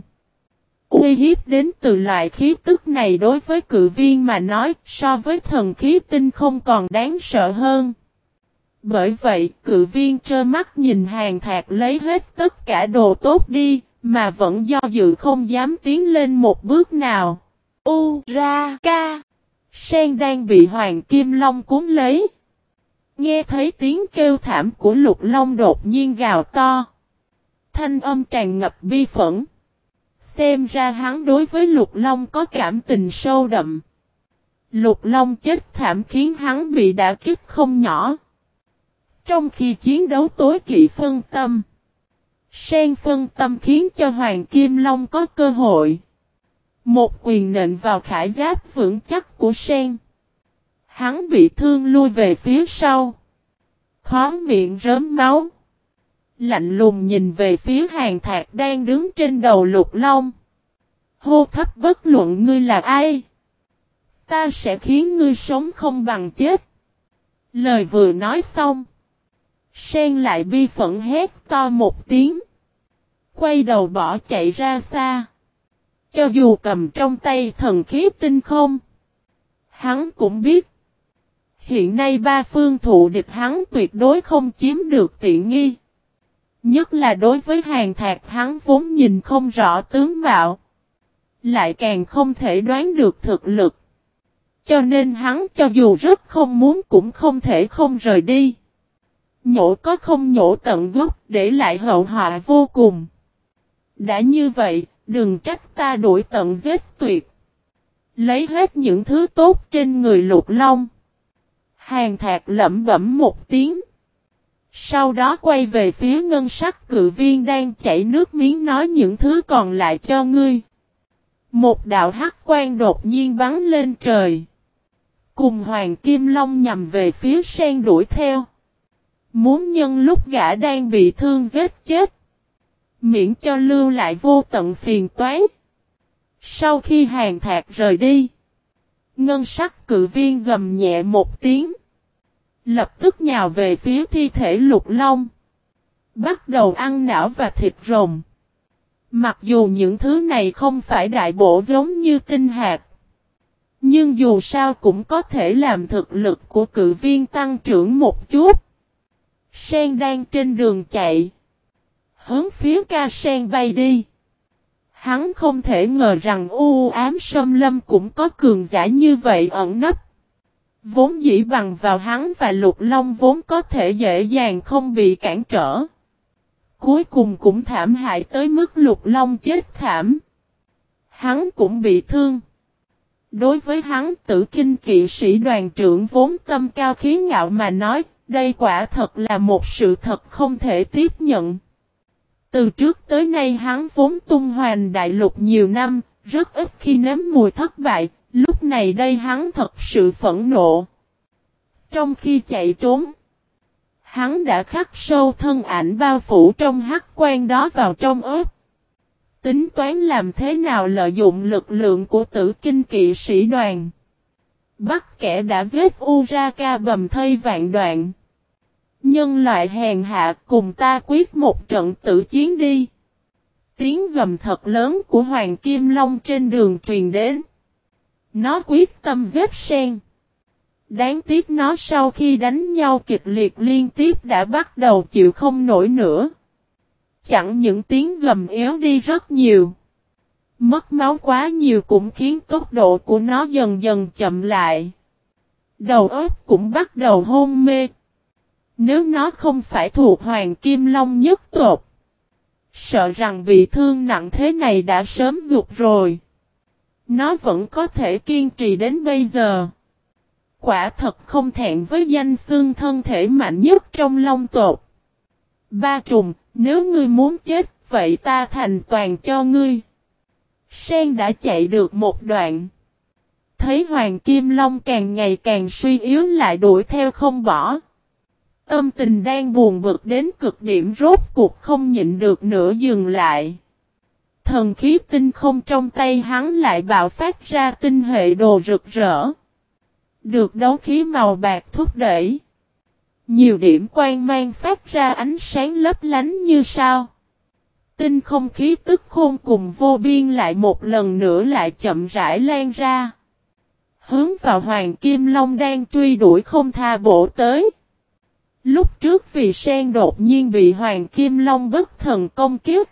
Uy hiếp đến từ loại khí tức này đối với cự viên mà nói so với thần khí tinh không còn đáng sợ hơn. Bởi vậy cự viên trơ mắt nhìn Hàn Thạc lấy hết tất cả đồ tốt đi mà vẫn do dự không dám tiến lên một bước nào. Ca. Sen đang bị Hoàng Kim Long cuốn lấy. Nghe thấy tiếng kêu thảm của Lục Long đột nhiên gào to. Thanh âm tràn ngập bi phẫn. Xem ra hắn đối với Lục Long có cảm tình sâu đậm. Lục Long chết thảm khiến hắn bị đả kích không nhỏ. Trong khi chiến đấu tối kỵ phân tâm, Sen phân tâm khiến cho Hoàng Kim Long có cơ hội. Một quyền nện vào khải giáp vững chắc của Sen. Hắn bị thương lui về phía sau. Khóe miệng rớm máu. Lạnh lùng nhìn về phía Hàn Thạc đang đứng trên đầu Lục Long. Hô thấp bất luận ngươi là ai. Ta sẽ khiến ngươi sống không bằng chết. Lời vừa nói xong. Sen lại bi phẫn hét to một tiếng. Quay đầu bỏ chạy ra xa. Cho dù cầm trong tay thần khí tinh không. Hắn cũng biết. Hiện nay ba phương thụ địch hắn tuyệt đối không chiếm được tiện nghi. Nhất là đối với Hàn Thạc hắn vốn nhìn không rõ tướng mạo. Lại càng không thể đoán được thực lực. Cho nên hắn cho dù rất không muốn cũng không thể không rời đi. Nhổ có không nhổ tận gốc để lại hậu họa vô cùng. Đã như vậy, đừng trách ta đuổi tận giết tuyệt. Lấy hết những thứ tốt trên người Lục Long. Hàn Thạc lẩm bẩm một tiếng. Sau đó quay về phía ngân sắc cự viên đang chảy nước miếng nói những thứ còn lại cho ngươi. Một đạo hắc quang đột nhiên bắn lên trời. Cùng Hoàng Kim Long nhằm về phía Sen đuổi theo. Muốn nhân lúc gã đang bị thương giết chết. Miễn cho lưu lại vô tận phiền toái. Sau khi Hàn Thạc rời đi. Ngân sắc cự viên gầm nhẹ một tiếng. Lập tức nhào về phía thi thể Lục Long. Bắt đầu ăn não và thịt rồng. Mặc dù những thứ này không phải đại bổ giống như tinh hạt, nhưng dù sao cũng có thể làm thực lực của cự viên tăng trưởng một chút. Sen đang trên đường chạy, hướng phía Ca Sen bay đi. Hắn không thể ngờ rằng u ám xâm lâm cũng có cường giả như vậy ẩn nấp. Vốn dĩ bằng vào hắn và Lục Long vốn có thể dễ dàng không bị cản trở. Cuối cùng cũng thảm hại tới mức Lục Long chết thảm. Hắn cũng bị thương. Đối với hắn, Tử Kinh kỵ sĩ đoàn trưởng vốn tâm cao khí ngạo mà nói, đây quả thật là một sự thật không thể tiếp nhận. Từ trước tới nay hắn vốn tung hoành đại lục nhiều năm, rất ít khi nếm mùi thất bại, lúc này đây hắn thật sự phẫn nộ. Trong khi chạy trốn, hắn đã khắc sâu thân ảnh bao phủ trong hắc quan đó vào trong ớt. Tính toán làm thế nào lợi dụng lực lượng của Tử Kinh kỵ sĩ đoàn. Bắt kẻ đã giết Uraka bầm thây vạn đoạn. Nhân loại hèn hạ, cùng ta quyết một trận tử chiến đi. Tiếng gầm thật lớn của Hoàng Kim Long trên đường truyền đến. Nó quyết tâm giết Sen. Đáng tiếc nó sau khi đánh nhau kịch liệt liên tiếp đã bắt đầu chịu không nổi nữa. Chẳng những tiếng gầm yếu đi rất nhiều. Mất máu quá nhiều cũng khiến tốc độ của nó dần dần chậm lại. Đầu óc cũng bắt đầu hôn mê. Nếu nó không phải thuộc Hoàng Kim Long nhất tộc, sợ rằng bị thương nặng thế này đã sớm gục rồi. Nó vẫn có thể kiên trì đến bây giờ. Quả thật không thẹn với danh xưng thân thể mạnh nhất trong Long tộc. Ba Trùng, nếu ngươi muốn chết, vậy ta thành toàn cho ngươi. Sen đã chạy được một đoạn. Thấy Hoàng Kim Long càng ngày càng suy yếu lại đuổi theo không bỏ. Tâm tình đang buồn bực đến cực điểm rốt cuộc không nhịn được nữa dừng lại. Thần khí tinh không trong tay hắn lại bạo phát ra tinh hệ đồ rực rỡ. Được đấu khí màu bạc thúc đẩy. Nhiều điểm quang mang phát ra ánh sáng lấp lánh như sao. Tinh không khí tức khôn cùng vô biên lại một lần nữa lại chậm rãi lan ra. Hướng vào Hoàng Kim Long đang truy đuổi không tha bổ tới. Lúc trước vì Sen đột nhiên bị Hoàng Kim Long bất thần công kiếp.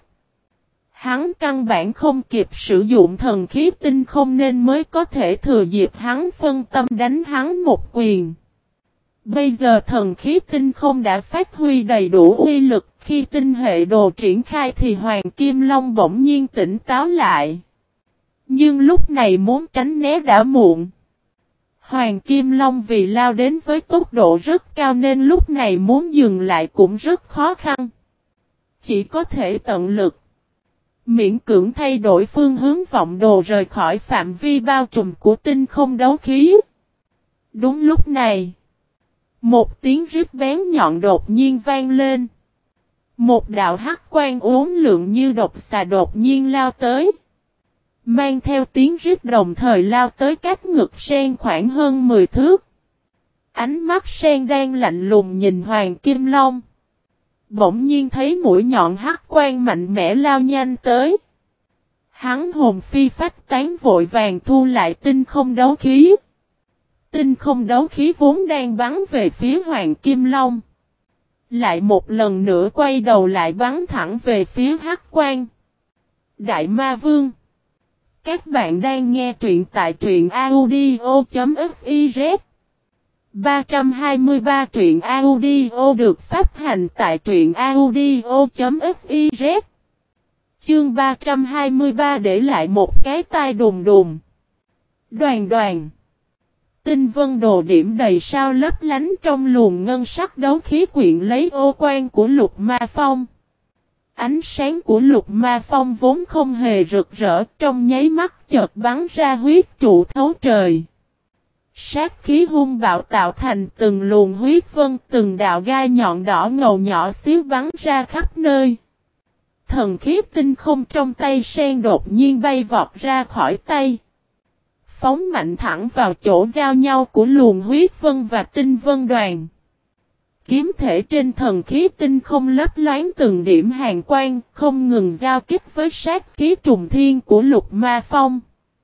Hắn căn bản không kịp sử dụng thần khí tinh không nên mới có thể thừa dịp hắn phân tâm đánh hắn một quyền. Bây giờ thần khí tinh không đã phát huy đầy đủ uy lực, khi tinh hệ đồ triển khai thì Hoàng Kim Long bỗng nhiên tỉnh táo lại. Nhưng lúc này muốn tránh né đã muộn. Hoàng Kim Long vì lao đến với tốc độ rất cao nên lúc này muốn dừng lại cũng rất khó khăn. Chỉ có thể tận lực. Miễn cưỡng thay đổi phương hướng vọng đồ rời khỏi phạm vi bao trùm của tinh không đấu khí. Đúng lúc này, một tiếng rít bén nhọn đột nhiên vang lên. Một đạo hắc quang uốn lượn như độc xà đột nhiên lao tới. Mang theo tiếng rít đồng thời lao tới cách ngực Sen khoảng hơn 10 thước. Ánh mắt Sen đang lạnh lùng nhìn Hoàng Kim Long. Bỗng nhiên thấy mũi nhọn hắc quang mạnh mẽ lao nhanh tới. Hắn hồn phi phách tán vội vàng thu lại tinh không đấu khí. Tinh không đấu khí vốn đang bắn về phía Hoàng Kim Long. Lại một lần nữa quay đầu lại bắn thẳng về phía hắc quang. Đại Ma Vương. Các bạn đang nghe truyện tại truyện audio.fiz 323 truyện audio được phát hành tại truyện audio.fiz. Chương 323 để lại một cái tai đùng đùng. Đoàn đoàn. Tinh vân đồ điểm đầy sao lấp lánh trong luồng ngân sắc đấu khí quyện lấy ô quan của Lục Ma Phong. Ánh sáng của Lục Ma Phong vốn không hề rực rỡ, trong nháy mắt chợt bắn ra huyết trụ thấu trời. Sát khí hung bạo tạo thành từng luồng huyết vân, từng đạo gai nhọn đỏ ngầu nhỏ xíu bắn ra khắp nơi. Thần khí tinh không trong tay Sen đột nhiên bay vọt ra khỏi tay. Phóng mạnh thẳng vào chỗ giao nhau của luồng huyết vân và tinh vân đoàn. kiếm thể trên thần khí tinh không lấp loáng từng điểm hàn quang, không ngừng giao kích với sát khí trùng thiên của Lục Ma Phong.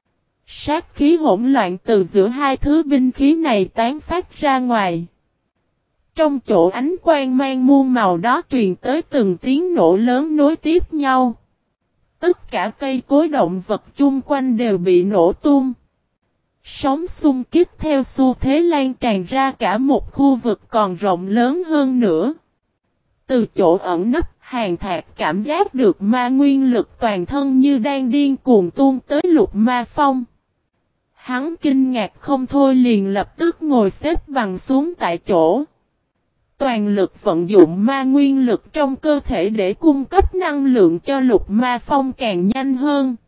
Sát khí hỗn loạn từ giữa hai thứ binh khí này tán phát ra ngoài. Trong chỗ ánh quang mang muôn màu đó truyền tới từng tiếng nổ lớn nối tiếp nhau. Tất cả cây cối động vật chung quanh đều bị nổ tung. Sóng xung kích theo xu thế lan tràn ra cả một khu vực còn rộng lớn hơn nữa. Từ chỗ ẩn nấp, Hàn Thạc cảm giác được ma nguyên lực toàn thân như đang điên cuồng tuôn tới Lục Ma Phong. Hắn kinh ngạc không thôi liền lập tức ngồi xếp bằng xuống tại chỗ. Toàn lực vận dụng ma nguyên lực trong cơ thể để cung cấp năng lượng cho Lục Ma Phong càng nhanh hơn.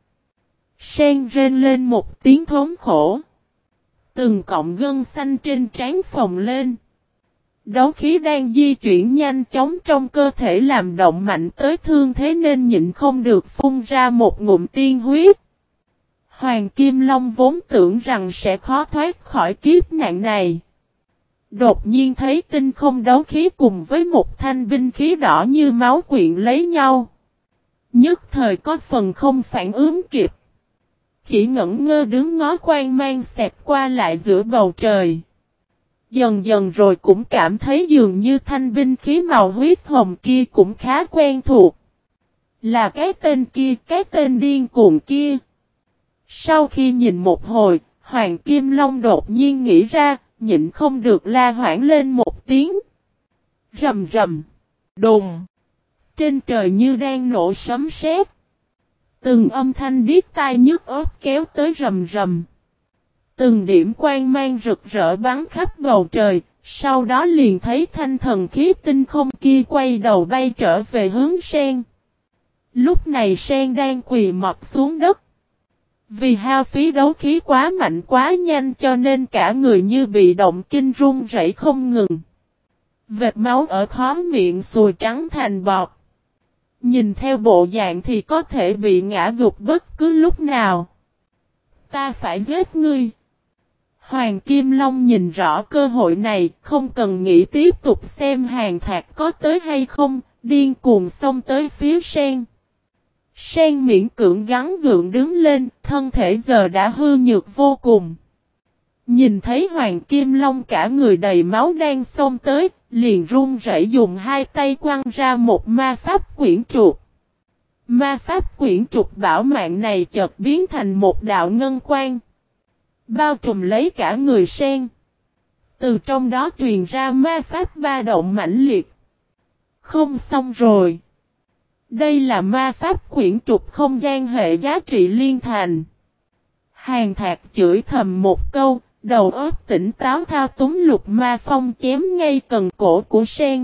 Sen rên lên một tiếng thống khổ. Từng cọng gân xanh trên trán phồng lên. Đấu khí đang di chuyển nhanh chóng trong cơ thể làm động mạnh tới thương thế nên nhịn không được phun ra một ngụm tiên huyết. Hoàng Kim Long vốn tưởng rằng sẽ khó thoát khỏi kiếp nạn này. Đột nhiên thấy tinh không đấu khí cùng với một thanh binh khí đỏ như máu quyện lấy nhau. Nhất thời có phần không phản ứng kịp. Chỉ ngẩn ngơ đứng ngó quang mang xẹt qua lại giữa bầu trời. Dần dần rồi cũng cảm thấy dường như thanh binh khí màu huyết hồng kia cũng khá quen thuộc. Là cái tên kia, cái tên điên cuồng kia. Sau khi nhìn một hồi, Hoàng Kim Long đột nhiên nghĩ ra, nhịn không được la hoảng lên một tiếng. Rầm rầm, đùng. Trên trời như đang nổ sấm sét. Từng âm thanh điếc tai nhức óc kéo tới rầm rầm. Từng điểm quang mang rực rỡ bắn khắp bầu trời, sau đó liền thấy thanh thần khí tinh không kia quay đầu bay trở về hướng Sen. Lúc này Sen đang quỳ mọp xuống đất. Vì hao phí đấu khí quá mạnh quá nhanh cho nên cả người như bị động kinh run rẩy không ngừng. Vệt máu ở khóe miệng sùi trắng thành bọt. Nhìn theo bộ dạng thì có thể bị ngã gục bất cứ lúc nào. Ta phải giết ngươi. Hoàng Kim Long nhìn rõ cơ hội này, không cần nghĩ tiếp tục xem Hàn Thạc có tới hay không, điên cuồng xông tới phía Sen. Sen miễn cưỡng gắng gượng đứng lên, thân thể giờ đã hư nhược vô cùng. Nhìn thấy Hoàng Kim Long cả người đầy máu đang xông tới, liền run rẩy dùng hai tay quăng ra một ma pháp quyển trục. Ma pháp quyển trục bảo mạng này chợt biến thành một đạo ngân quang, bao trùm lấy cả người Sen. Từ trong đó truyền ra ma pháp ba động mãnh liệt. Không xong rồi. Đây là ma pháp quyển trục không gian hệ giá trị liên thành. Hàn Thạc chửi thầm một câu, đầu óc tỉnh táo thao túng Lục Ma Phong chém ngay cần cổ của Sen.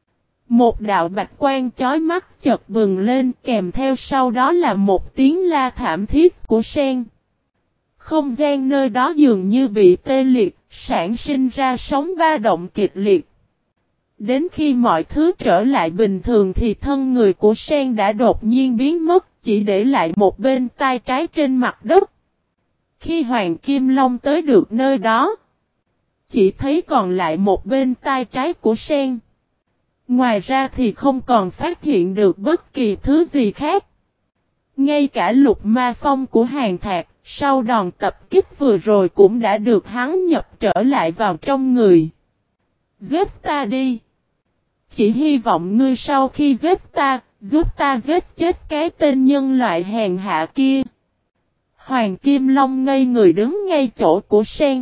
Một đạo bạch quang chói mắt chợt bừng lên, kèm theo sau đó là một tiếng la thảm thiết của Sen. Không gian nơi đó dường như bị tê liệt, sản sinh ra sóng ba động kịch liệt. Đến khi mọi thứ trở lại bình thường thì thân người của Sen đã đột nhiên biến mất, chỉ để lại một bên tai trái trên mặt đất. Khi Hoàng Kim Long tới được nơi đó, chỉ thấy còn lại một bên tai trái của Sen. Ngoài ra thì không còn phát hiện được bất kỳ thứ gì khác. Ngay cả Lục Ma Phong của Hàn Thạc, sau đòn tập kích vừa rồi cũng đã được hắn nhập trở lại vào trong người. Giết ta đi! Chỉ hy vọng ngươi sau khi giết ta, giúp ta giết chết cái tên nhân loại hèn hạ kia. Hoàng Kim Long ngây người đứng ngay chỗ của Sen.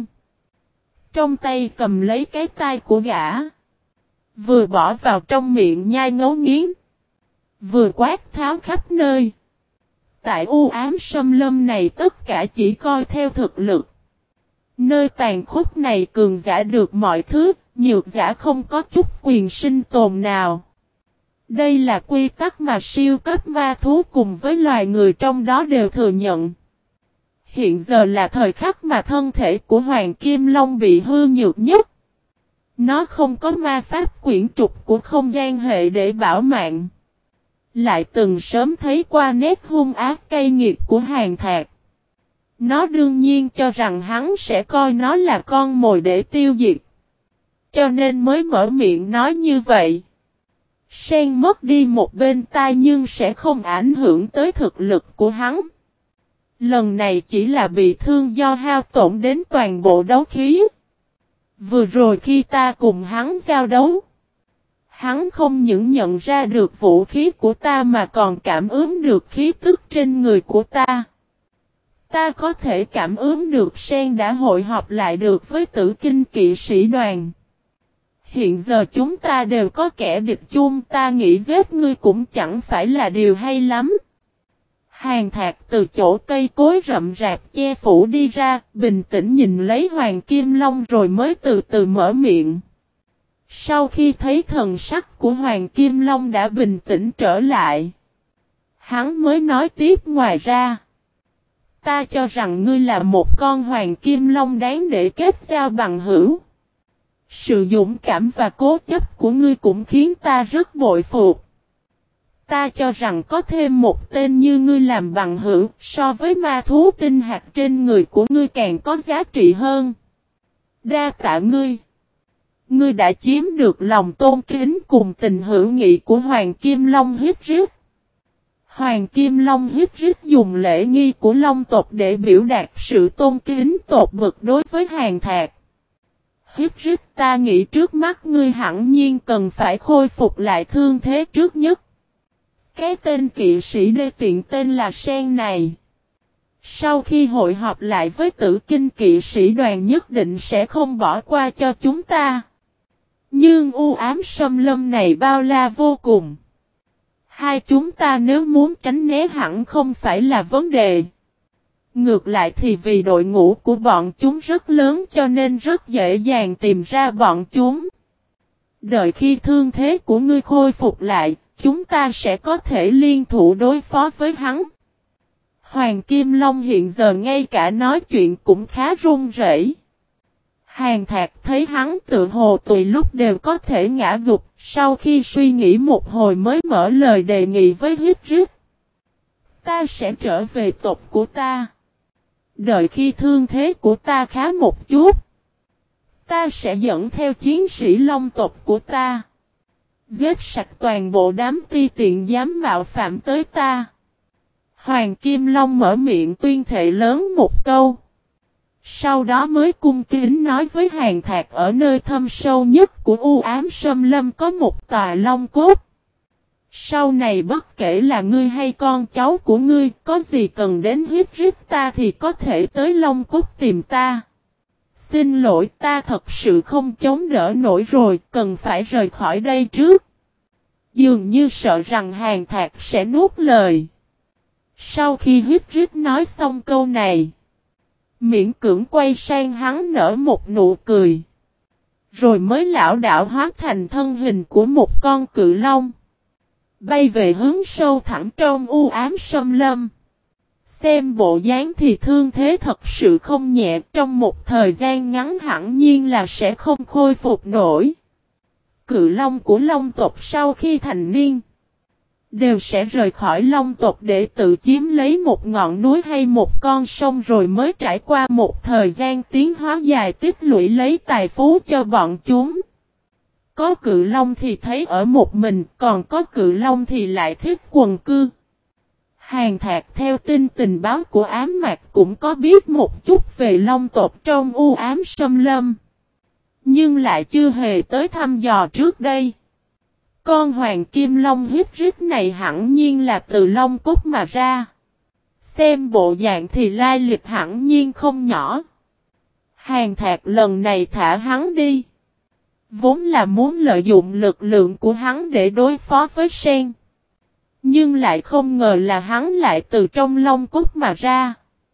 Trong tay cầm lấy cái tai của gã. Vừa bỏ vào trong miệng nhai ngấu nghiến. Vừa quát tháo khắp nơi. Tại u ám xâm lâm này tất cả chỉ coi theo thực lực. Nơi tàn khốc này cường giả được mọi thứ, nhược giả không có chút quyền sinh tồn nào. Đây là quy tắc mà siêu cấp ma thú cùng với loài người trong đó đều thừa nhận. Hiện giờ là thời khắc mà thân thể của Hoàng Kim Long bị hư nhược nhất. Nó không có ma pháp quyển trục của không gian hệ để bảo mạng. Lại từng sớm thấy qua nét hung ác cay nghiệt của Hàn Thạc. Nó đương nhiên cho rằng hắn sẽ coi nó là con mồi để tiêu diệt. cho nên mới mở miệng nói như vậy. Sen mất đi một bên tai nhưng sẽ không ảnh hưởng tới thực lực của hắn. Lần này chỉ là bị thương do hao tổn đến toàn bộ đấu khí. Vừa rồi khi ta cùng hắn giao đấu, hắn không những nhận ra được vũ khí của ta mà còn cảm ứng được khí tức trên người của ta. Ta có thể cảm ứng được Sen đã hội họp lại được với Tử Kinh kỵ sĩ đoàn. Hiện giờ chúng ta đều có kẻ địch chung, ta nghĩ giết ngươi cũng chẳng phải là điều hay lắm. Hàn Thạc từ chỗ cây cối rậm rạp che phủ đi ra, bình tĩnh nhìn lấy Hoàng Kim Long rồi mới từ từ mở miệng. Sau khi thấy thần sắc của Hoàng Kim Long đã bình tĩnh trở lại, hắn mới nói tiếp, ngoài ra, ta cho rằng ngươi là một con Hoàng Kim Long đáng để kết giao bằng hữu. Sự dũng cảm và cố chấp của ngươi cũng khiến ta rất bội phục. Ta cho rằng có thêm một tên như ngươi làm bằng hữu, so với ma thú tinh hạt trên người của ngươi càng có giá trị hơn. Đa tạ ngươi. Ngươi đã chiếm được lòng tôn kính cùng tình hữu nghị của Hoàng Kim Long Hít Rít. Hoàng Kim Long Hít Rít dùng lễ nghi của Long tộc để biểu đạt sự tôn kính tột bậc đối với Hàn Thạc. Hít Rít, ta nghĩ trước mắt ngươi hẳn nhiên cần phải khôi phục lại thương thế trước nhất. Cái tên kỵ sĩ đê tiện tên là Sen này, sau khi hội họp lại với Tử Kinh kỵ sĩ đoàn nhất định sẽ không bỏ qua cho chúng ta. Nhưng u ám xâm lâm này bao la vô cùng. Hai chúng ta nếu muốn tránh né hẳn không phải là vấn đề. Ngược lại thì vì đội ngũ của bọn chúng rất lớn cho nên rất dễ dàng tìm ra bọn chúng. Đợi khi thương thế của ngươi khôi phục lại, chúng ta sẽ có thể liên thủ đối phó với hắn. Hoàng Kim Long hiện giờ ngay cả nói chuyện cũng khá run rẩy. Hàn Thạc thấy hắn tự hồ tùy lúc đều có thể ngã gục, sau khi suy nghĩ một hồi mới mở lời đề nghị với Hít Rít. Ta sẽ trở về tộc của ta. Đợi khi thương thế của ta khá một chút, ta sẽ dẫn theo chiến sĩ Long tộc của ta, giết sạch toàn bộ đám ti tiện dám mạo phạm tới ta. Hoàng Kim Long mở miệng tuyên thệ lớn một câu. Sau đó mới cung kính nói với Hàn Thạc, ở nơi thâm sâu nhất của u ám xâm lâm có một tòa long cốt. Sau này bất kể là ngươi hay con cháu của ngươi, có gì cần đến Hít Rít ta thì có thể tới long cốt tìm ta. Xin lỗi, ta thật sự không chống đỡ nổi rồi, cần phải rời khỏi đây trước. Dường như sợ rằng Hàn Thạc sẽ nuốt lời. Sau khi Hít Rít nói xong câu này, miễn cưỡng quay sang hắn nở một nụ cười. Rồi mới lảo đảo hóa thành thân hình của một con cự long, bay về hướng sâu thẳm trong u ám xâm lâm. Xem bộ dáng thì thương thế thật sự không nhẹ, trong một thời gian ngắn hẳn nhiên là sẽ không khôi phục nổi. Cự long của long tộc sau khi thành niên, đều sẽ rời khỏi long tộc để tự chiếm lấy một ngọn núi hay một con sông rồi mới trải qua một thời gian tiến hóa dài tích lũy lấy tài phú cho bọn chúng. Có cự long thì thấy ở một mình, còn có cự long thì lại thích quần cư. Hàn Thạc theo tin tình báo của ám mạc cũng có biết một chút về long tộc trong u ám xâm lâm, nhưng lại chưa hề tới thăm dò trước đây. Con Hoàng Kim Long Hít Rít này hẳn nhiên là từ long cốt mà ra. Xem bộ dạng thì lai lịch hẳn nhiên không nhỏ. Hàn Thạc lần này thả hắn đi, vốn là muốn lợi dụng lực lượng của hắn để đối phó với Sen. Nhưng lại không ngờ là hắn lại từ trong long cốt mà ra.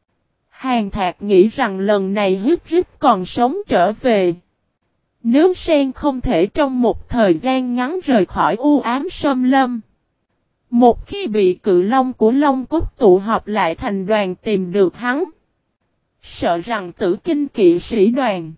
Hàn Thạc nghĩ rằng lần này Hít Rít còn sống trở về. Nếu Sen không thể trong một thời gian ngắn rời khỏi u ám xâm lâm, một khi bị cự long của long cốt tụ họp lại thành đoàn tìm được hắn, sợ rằng Tử Kinh kỵ sĩ đoàn,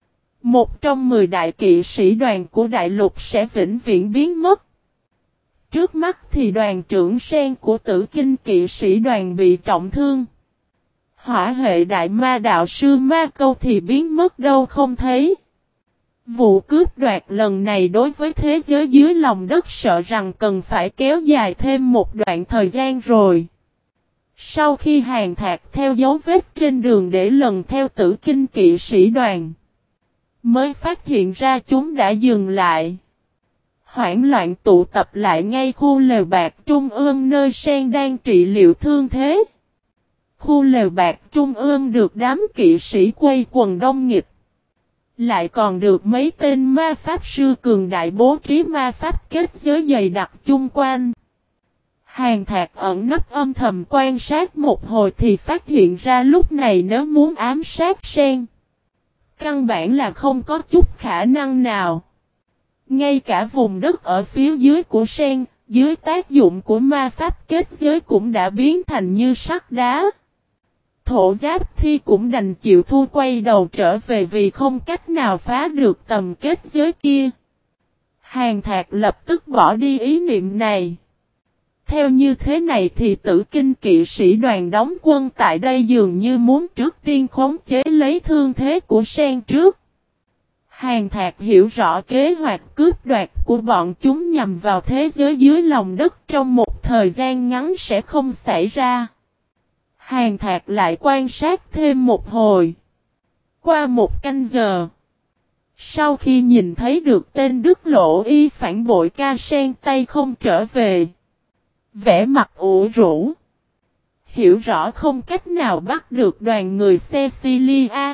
một trong 10 đại kỵ sĩ đoàn của đại lục sẽ vĩnh viễn biến mất. Trước mắt thì đoàn trưởng Sen của Tử Kinh kỵ sĩ đoàn bị trọng thương. Hỏa hệ đại ma đạo sư Ma Câu thì biến mất đâu không thấy. Vụ cướp đoạt lần này đối với thế giới dưới lòng đất sợ rằng cần phải kéo dài thêm một đoạn thời gian rồi. Sau khi Hàn Thạc theo dấu vết trên đường để lần theo Tử Kinh kỵ sĩ đoàn, mới phát hiện ra chúng đã dừng lại. Hoảng loạn tụ tập lại ngay khu lều bạc trung ương nơi Sen đang trị liệu thương thế. Khu lều bạc trung ương được đám kỵ sĩ quây quần đông nghịch. Lại còn được mấy tên ma pháp sư cường đại bố trí ma pháp kết giới dày đặc chung quanh. Hàn Thạc ẩn nấp âm thầm quan sát một hồi thì phát hiện ra lúc này nếu muốn ám sát Sen, căn bản là không có chút khả năng nào. Ngay cả vùng đất ở phía dưới của Sen, dưới tác dụng của ma pháp kết giới cũng đã biến thành như sắt đá. Thổ Giáp Thi cũng đành chịu thua quay đầu trở về vì không cách nào phá được tầm kết giới kia. Hàn Thạc lập tức bỏ đi ý niệm này. Theo như thế này thì Tử Kinh kỵ sĩ đoàn đóng quân tại đây dường như muốn trước tiên khống chế lấy thương thế của Sen trước. Hàn Thạc hiểu rõ kế hoạch cướp đoạt của bọn chúng nhằm vào thế giới dưới lòng đất trong một thời gian ngắn sẽ không xảy ra. Hàn Thạc lại quan sát thêm một hồi. Qua một canh giờ, sau khi nhìn thấy được tên Đức Lộ Y phản bội Ca Sen tay không trở về, vẻ mặt ủ rũ, hiểu rõ không cách nào bắt được đoàn người Cecilia.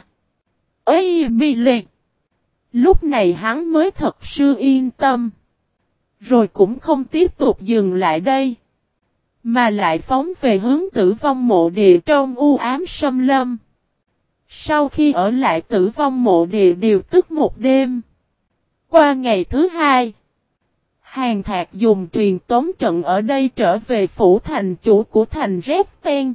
Emily. Lúc này hắn mới thật sự yên tâm. Rồi cũng không tiếp tục dừng lại đây, mà lại phóng về hướng Tử Vong Mộ Địa trong u ám xâm lâm. Sau khi ở lại Tử Vong Mộ Địa điều tức một đêm, qua ngày thứ hai, Hàn Thạc dùng truyền tống trận ở đây trở về phủ thành chủ của thành Resten.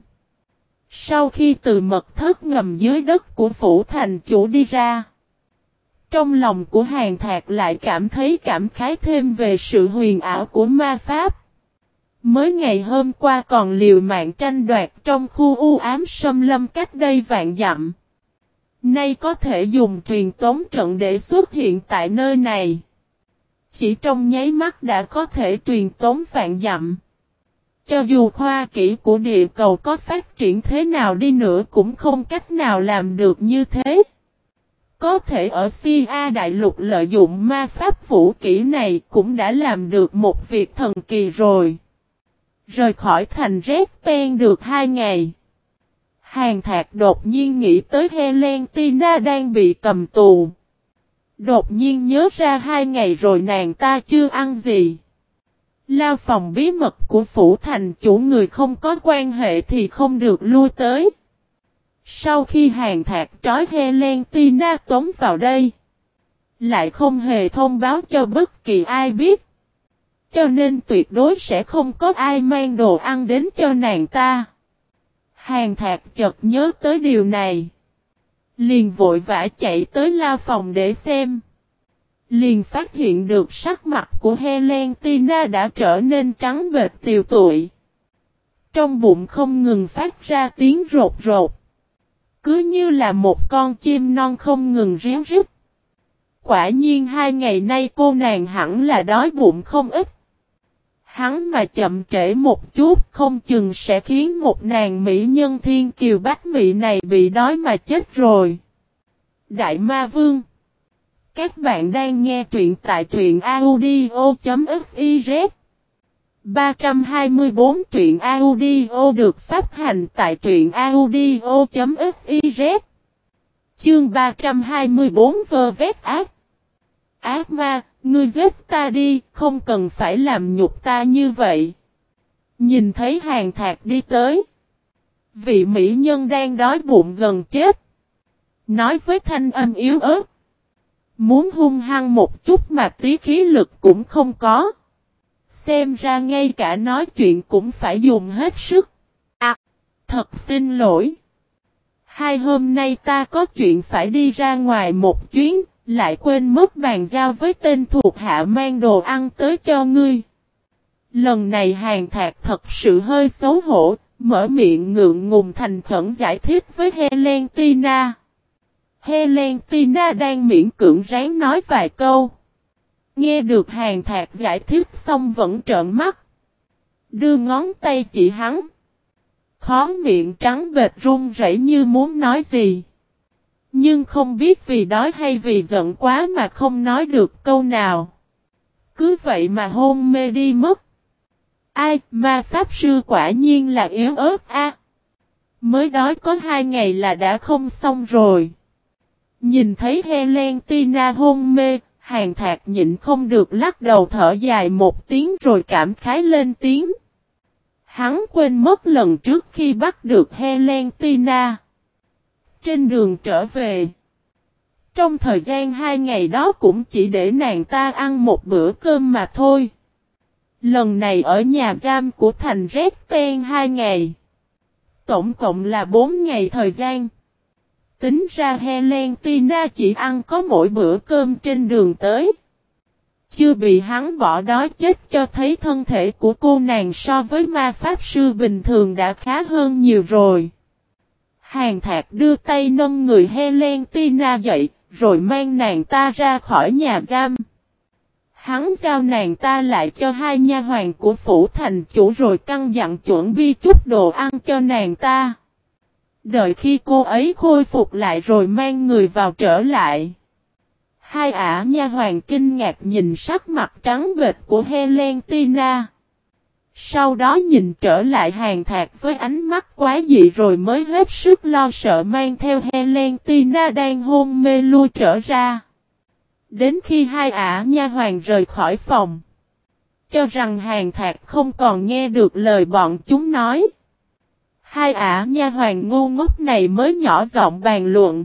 Sau khi từ mật thất ngầm dưới đất của phủ thành chủ đi ra, trong lòng của Hàn Thạc lại cảm thấy cảm khái thêm về sự huyền ảo của ma pháp. Mới ngày hôm qua còn liều mạng tranh đoạt trong khu u ám xâm lâm cách đây vạn dặm. Nay có thể dùng truyền tống trận để xuất hiện tại nơi này. Chỉ trong nháy mắt đã có thể truyền tống vạn dặm. Cho dù khoa kỹ của địa cầu có phát triển thế nào đi nữa cũng không cách nào làm được như thế. Có thể ở Sia Đại Lục lợi dụng ma pháp vũ kỹ này cũng đã làm được một việc thần kỳ rồi. Rời khỏi thành Resten được 2 ngày. Hàn Thạc đột nhiên nghĩ tới Helentina đang bị cầm tù. Đột nhiên nhớ ra 2 ngày rồi nàng ta chưa ăn gì. Lao phòng bí mật của phủ thành chủ người không có quan hệ thì không được lui tới. Sau khi Hàn Thạc trói Helentina tống vào đây, lại không hề thông báo cho bất kỳ ai biết. Cho nên tuyệt đối sẽ không có ai mang đồ ăn đến cho nàng ta. Hàn Thạc chợt nhớ tới điều này, liền vội vã chạy tới lao phòng để xem. Liền phát hiện được sắc mặt của Helentina đã trở nên trắng bệch tiều tụy. Trong bụng không ngừng phát ra tiếng rột rột. Cứ như là một con chim non không ngừng ríu rít. Quả nhiên 2 ngày nay cô nàng hẳn là đói bụng không ít. Hắn mà chậm trễ một chút không chừng sẽ khiến một nàng mỹ nhân thiên kiều bách mỹ này bị đói mà chết rồi. Đại Ma Vương. Các bạn đang nghe truyện tại truyện audio.fiz. 324 truyện audio được phát hành tại truyện audio.fiz. Chương 324 vơ vét ác. Ác ma, ngươi giết ta đi, không cần phải làm nhục ta như vậy. Nhìn thấy Hàn Thạc đi tới. Vị mỹ nhân đang đói bụng gần chết. Nói với thanh âm yếu ớt. Muốn hung hăng một chút mà tí khí lực cũng không có. Xem ra ngay cả nói chuyện cũng phải dùng hết sức. À, thật xin lỗi. Hôm nay ta có chuyện phải đi ra ngoài một chuyến, lại quên mất bàn giao với tên thuộc hạ mang đồ ăn tới cho ngươi. Lần này Hàn Thạc thật sự hơi xấu hổ, mở miệng ngượng ngùng thành khẩn giải thích với Helentina. Helena đang miễn cưỡng ráng nói vài câu. Nghe được Hàn Thạc giải thích xong vẫn trợn mắt. Đưa ngón tay chỉ hắn. Khóe miệng trắng bệch run rẩy như muốn nói gì. Nhưng không biết vì đói hay vì giận quá mà không nói được câu nào. Cứ vậy mà hôn mê đi mất. Ai, ma pháp sư quả nhiên là yếu ớt a. Mới đói có 2 ngày là đã không xong rồi. Nhìn thấy Helena hôn mê, Hàn Thạc nhịn không được lắc đầu thở dài một tiếng rồi cảm khái lên tiếng. Hắn quên mất lần trước khi bắt được Helena. Trên đường trở về. Trong thời gian 2 ngày đó cũng chỉ để nàng ta ăn một bữa cơm mà thôi. Lần này ở nhà giam của thành Resten 2 ngày. Tổng cộng là 4 ngày thời gian. Tính ra Helena chỉ ăn có mỗi bữa cơm trên đường tới. Chưa bị hắn bỏ đói chết cho thấy thân thể của cô nàng so với ma pháp sư bình thường đã khá hơn nhiều rồi. Hàn Thạc đưa tay nâng người Helena dậy, rồi mang nàng ta ra khỏi nhà giam. Hắn giao nàng ta lại cho 2 nha hoàn của phủ thành chủ rồi căn dặn chuẩn bị chút đồ ăn cho nàng ta. Đợi khi cô ấy khôi phục lại rồi mang người vào trở lại. 2 ả nha hoàn kinh ngạc nhìn sắc mặt trắng bệch của Helena. Sau đó nhìn trở lại Hàn Thạc với ánh mắt quá dị rồi mới hết sức lo sợ mang theo Helena đang hôn mê lui trở ra. Đến khi 2 ả nha hoàn rời khỏi phòng. Cho rằng Hàn Thạc không còn nghe được lời bọn chúng nói. 2 ả nha hoàn ngu ngốc này mới nhỏ giọng bàn luận.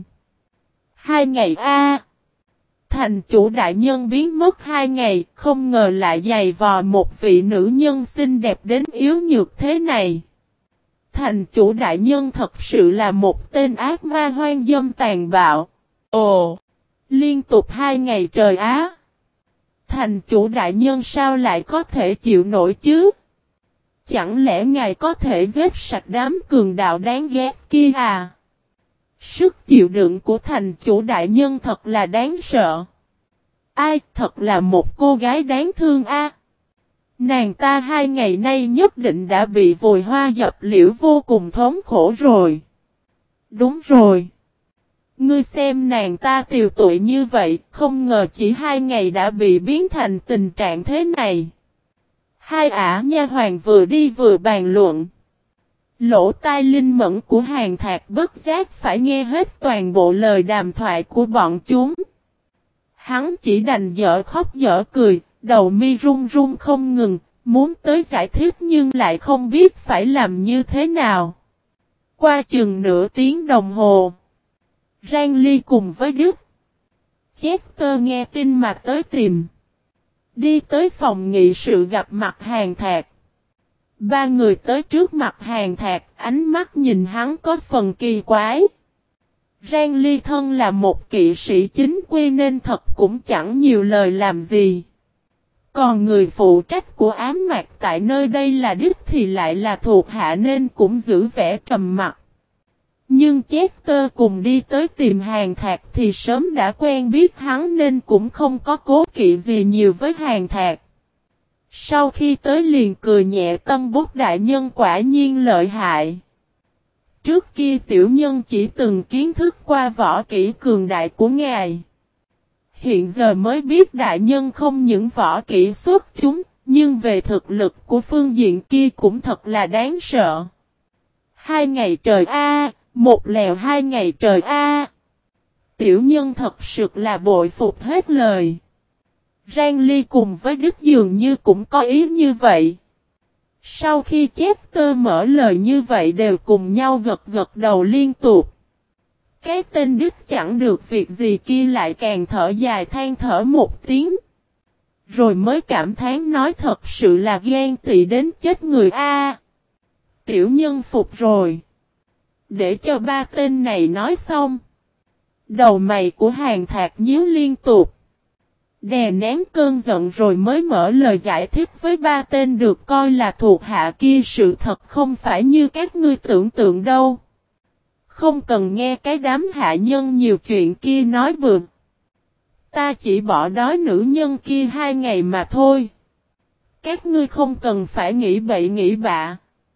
2 ngày a. Thành chủ đại nhân biến mất 2 ngày, không ngờ lại giày vò một vị nữ nhân xinh đẹp đến yếu nhược thế này. Thành chủ đại nhân thật sự là một tên ác ma hoang dâm tàn bạo. Ồ! Liên tục 2 ngày trời á! Thành chủ đại nhân sao lại có thể chịu nổi chứ? Chẳng lẽ ngài có thể giết sạch đám cường đạo đáng ghét kia à? Sức chịu đựng của thành chủ đại nhân thật là đáng sợ. Ai, thật là một cô gái đáng thương a. Nàng ta 2 ngày nay nhất định đã bị vùi hoa dập liễu vô cùng thống khổ rồi. Đúng rồi. Ngươi xem nàng ta tiều tụy như vậy, không ngờ chỉ 2 ngày đã bị biến thành tình trạng thế này. 2 ả nha hoàn vừa đi vừa bàn luận. Lỗ tai linh mẫn của Hàn Thạc bất giác phải nghe hết toàn bộ lời đàm thoại của bọn chúng. Hắn chỉ đành dở khóc dở cười, đầu mi run run không ngừng, muốn tới giải thích nhưng lại không biết phải làm như thế nào. Qua chừng nửa tiếng đồng hồ, Rang Ly cùng với Đức Chester nghe tin mà tới tìm. Đi tới phòng nghị sự gặp mặt Hàn Thạc. 3 người tới trước mặt Hàn Thạc, ánh mắt nhìn hắn có phần kỳ quái. Rang Ly thân là một kỵ sĩ chính quy nên thật cũng chẳng nhiều lời làm gì. Còn người phụ trách của ám mạc tại nơi đây là Đức thì lại là thuộc hạ nên cũng giữ vẻ trầm mặc. Nhưng Chester cùng đi tới tìm Hàn Thạc thì sớm đã quen biết hắn nên cũng không có cố kỵ gì nhiều với Hàn Thạc. Sau khi tới liền cười nhẹ Tân Bút đại nhân quả nhiên lợi hại. Trước kia tiểu nhân chỉ từng kiến thức qua võ kỹ cường đại của ngài. Hiện giờ mới biết đại nhân không những võ kỹ xuất chúng, nhưng về thực lực của phương diện kia cũng thật là đáng sợ. 2 ngày trời a, một lèo 2 ngày trời a. Tiểu nhân thật sự là bội phục hết lời. Rang Ly cùng với Đức dường như cũng có ý như vậy. Sau khi Chester mở lời như vậy đều cùng nhau gật gật đầu liên tục. Cái tên Đức chẳng được việc gì kia lại càng thở dài than thở một tiếng. Rồi mới cảm thán nói thật sự là ghen tị đến chết người a. Tiểu nhân phục rồi. Để cho 3 tên này nói xong. Đầu mày của Hàn Thạc nhíu liên tục. Đè nén cơn giận rồi mới mở lời giải thích với 3 tên được coi là thuộc hạ kia, sự thật không phải như các ngươi tưởng tượng đâu. không cần nghe cái đám hạ nhân nhiều chuyện kia nói bừa. Ta chỉ bỏ đói nữ nhân kia 2 ngày mà thôi. Các ngươi không cần phải nghĩ bậy nghĩ bạ.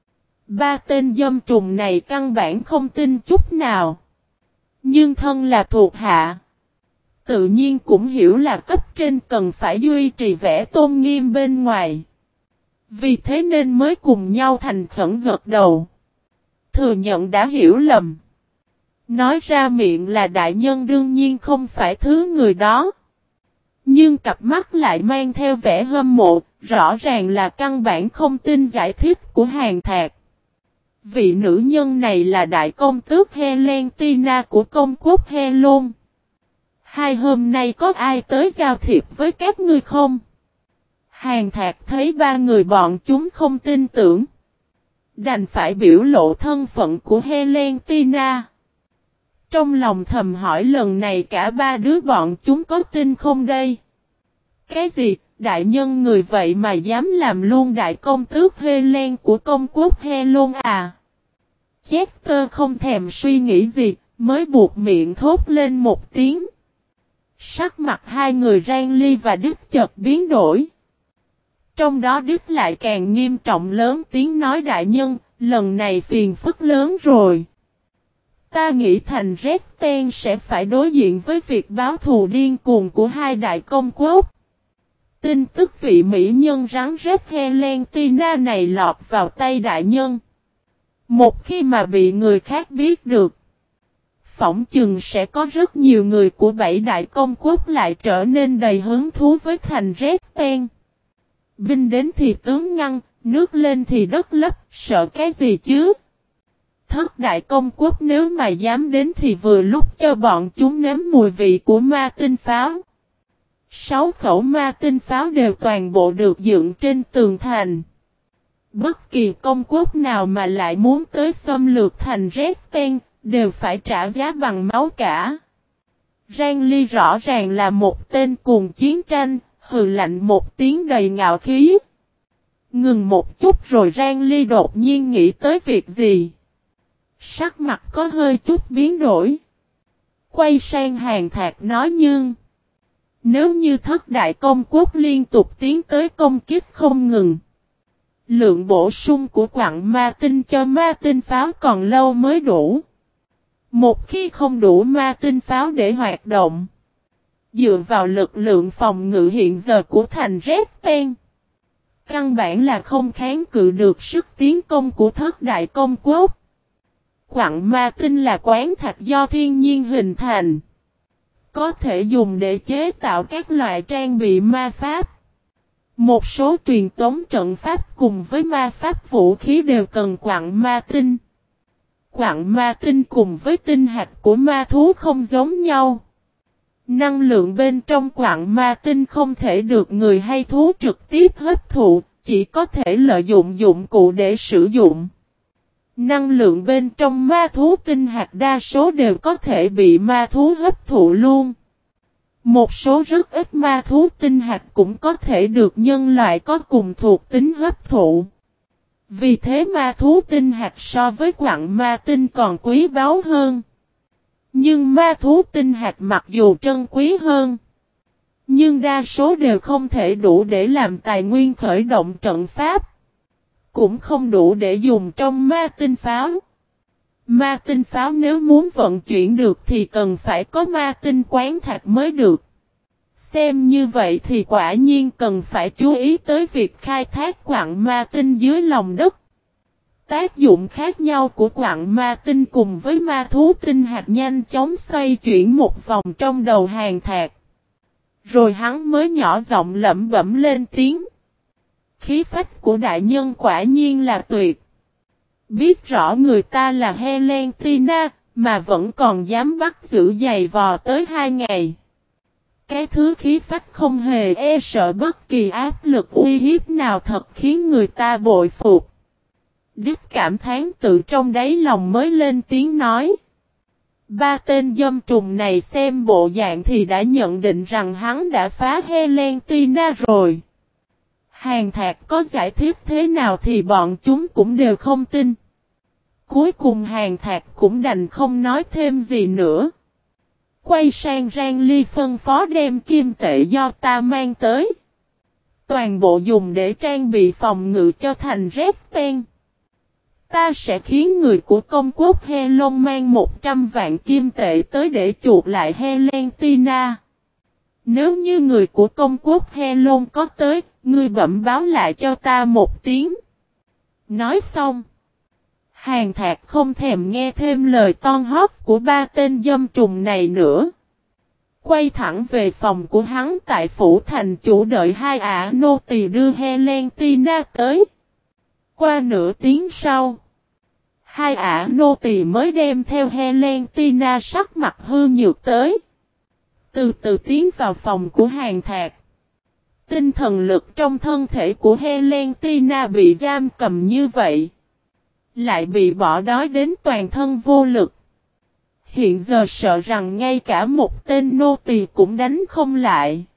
3 tên dâm trùng này căn bản không tin chút nào. Nhưng thân là thuộc hạ. Tự nhiên cũng hiểu là cấp trên cần phải duy trì vẻ tôn nghiêm bên ngoài. Vì thế nên mới cùng nhau thành khẩn gật đầu. Thừa nhận đã hiểu lầm. Nói ra miệng là đại nhân đương nhiên không phải thứ người đó. Nhưng cặp mắt lại mang theo vẻ hâm mộ, rõ ràng là căn bản không tin giải thích của Hàn Thạc. Vị nữ nhân này là đại công tước Helentina của công quốc Helon. Hai hôm nay có ai tới giao thiệp với các ngươi không? Hàn Thạc thấy 3 người bọn chúng không tin tưởng. Đành phải biểu lộ thân phận của Helentina. Trong lòng thầm hỏi lần này cả 3 đứa bọn chúng có tin không đây? Cái gì, đại nhân người vậy mà dám làm luôn đại công tước Helen của công quốc Helon à? Chester không thèm suy nghĩ gì, mới buộc miệng thốt lên một tiếng. Sắc mặt 2 người Ranly và Đức chợt biến đổi. Trong đó Đức lại càng nghiêm trọng lớn tiếng nói đại nhân, lần này phiền phức lớn rồi. Ta nghĩ thành Red Ten sẽ phải đối diện với việc báo thù điên cuồng của 2 đại công quốc. Tin tức vị mỹ nhân rắn rết Helentina này lọt vào tay đại nhân. Một khi mà bị người khác biết được, phỏng chừng sẽ có rất nhiều người của 7 đại công quốc lại trở nên đầy hứng thú với thành Red Ten. Binh đến thì tướng ngăn, nước lên thì đất lấp, sợ cái gì chứ? Thất đại công quốc nếu mà dám đến thì vừa lúc cho bọn chúng nếm mùi vị của ma tinh pháo. 6 khẩu ma tinh pháo đều toàn bộ được dựng trên tường thành. Bất kỳ công quốc nào mà lại muốn tới xâm lược thành Red Ten, đều phải trả giá bằng máu cả. Ranly rõ ràng là một tên cuồng chiến tranh, hừ lạnh một tiếng đầy ngạo khí. Ngừng một chút rồi Ranly đột nhiên nghĩ tới việc gì. Sắc mặt có hơi chút biến đổi. Quay sang Hàn Thạc nói nhưng nếu như thất đại công quốc liên tục tiến tới công kích không ngừng, lượng bổ sung của quặng ma tinh cho ma tinh pháo còn lâu mới đủ. Một khi không đủ ma tinh pháo để hoạt động, dựa vào lực lượng phòng ngự hiện giờ của thành Red Ten, căn bản là không kháng cự được sức tiến công của thất đại công quốc. Quặng ma tinh là quán thạch do thiên nhiên hình thành, có thể dùng để chế tạo các loại trang bị ma pháp. Một số truyền tống trận pháp cùng với ma pháp vũ khí đều cần quặng ma tinh. Quặng ma tinh cùng với tinh hạch của ma thú không giống nhau. Năng lượng bên trong quặng ma tinh không thể được người hay thú trực tiếp hấp thụ, chỉ có thể lợi dụng dụng cụ để sử dụng. Năng lượng bên trong ma thú tinh hạt đa số đều có thể bị ma thú hấp thụ luôn. Một số rất ít ma thú tinh hạt cũng có thể được nhân loại có cùng thuộc tính hấp thụ. Vì thế ma thú tinh hạt so với quặng ma tinh còn quý báu hơn. Nhưng ma thú tinh hạt mặc dù trân quý hơn, nhưng đa số đều không thể đủ để làm tài nguyên khởi động trận pháp. Cũng không đủ để dùng trong ma tinh pháo. Ma tinh pháo nếu muốn vận chuyển được thì cần phải có ma tinh quán thạch mới được. Xem như vậy thì quả nhiên cần phải chú ý tới việc khai thác quặng ma tinh dưới lòng đất. Tác dụng khác nhau của quặng ma tinh cùng với ma thú tinh hạt nhanh chóng xoay chuyển một vòng trong đầu Hàn Thạc. Rồi hắn mới nhỏ giọng lẩm bẩm lên tiếng. Khí phách của đại nhân quả nhiên là tuyệt. Biết rõ người ta là Helentina, mà vẫn còn dám bắt giữ giày vò tới 2 ngày. Cái thứ khí phách không hề e sợ bất kỳ áp lực uy hiếp nào thật khiến người ta bội phục. Đức cảm thán tự trong đáy lòng mới lên tiếng nói. 3 tên dâm trùng này xem bộ dạng thì đã nhận định rằng hắn đã phá Helentina rồi. Hàn Thạc có giải thích thế nào thì bọn chúng cũng đều không tin. Cuối cùng Hàn Thạc cũng đành không nói thêm gì nữa. Quay sang Rang Ly phân phó đem kim tệ do ta mang tới. Toàn bộ dùng để trang bị phòng ngự cho thành Red Ten. Ta sẽ khiến người của công quốc Helon mang 100 vạn kim tệ tới để chuộc lại Helena. Nếu như người của công quốc Helon có tới, ngươi bẩm báo lại cho ta một tiếng. Nói xong. Hàn Thạc không thèm nghe thêm lời toan hót của ba tên dâm trùng này nữa. Quay thẳng về phòng của hắn tại phủ thành chủ đợi hai ả nô tỳ đưa Helena tới. Qua nửa tiếng sau. Hai ả nô tỳ mới đem theo Helena sắc mặt hư nhược tới. Từ từ tiến vào phòng của Hàn Thạc. Tinh thần lực trong thân thể của Helena bị giam cầm như vậy. Lại bị bỏ đói đến toàn thân vô lực. Hiện giờ sợ rằng ngay cả một tên nô tỳ cũng đánh không lại.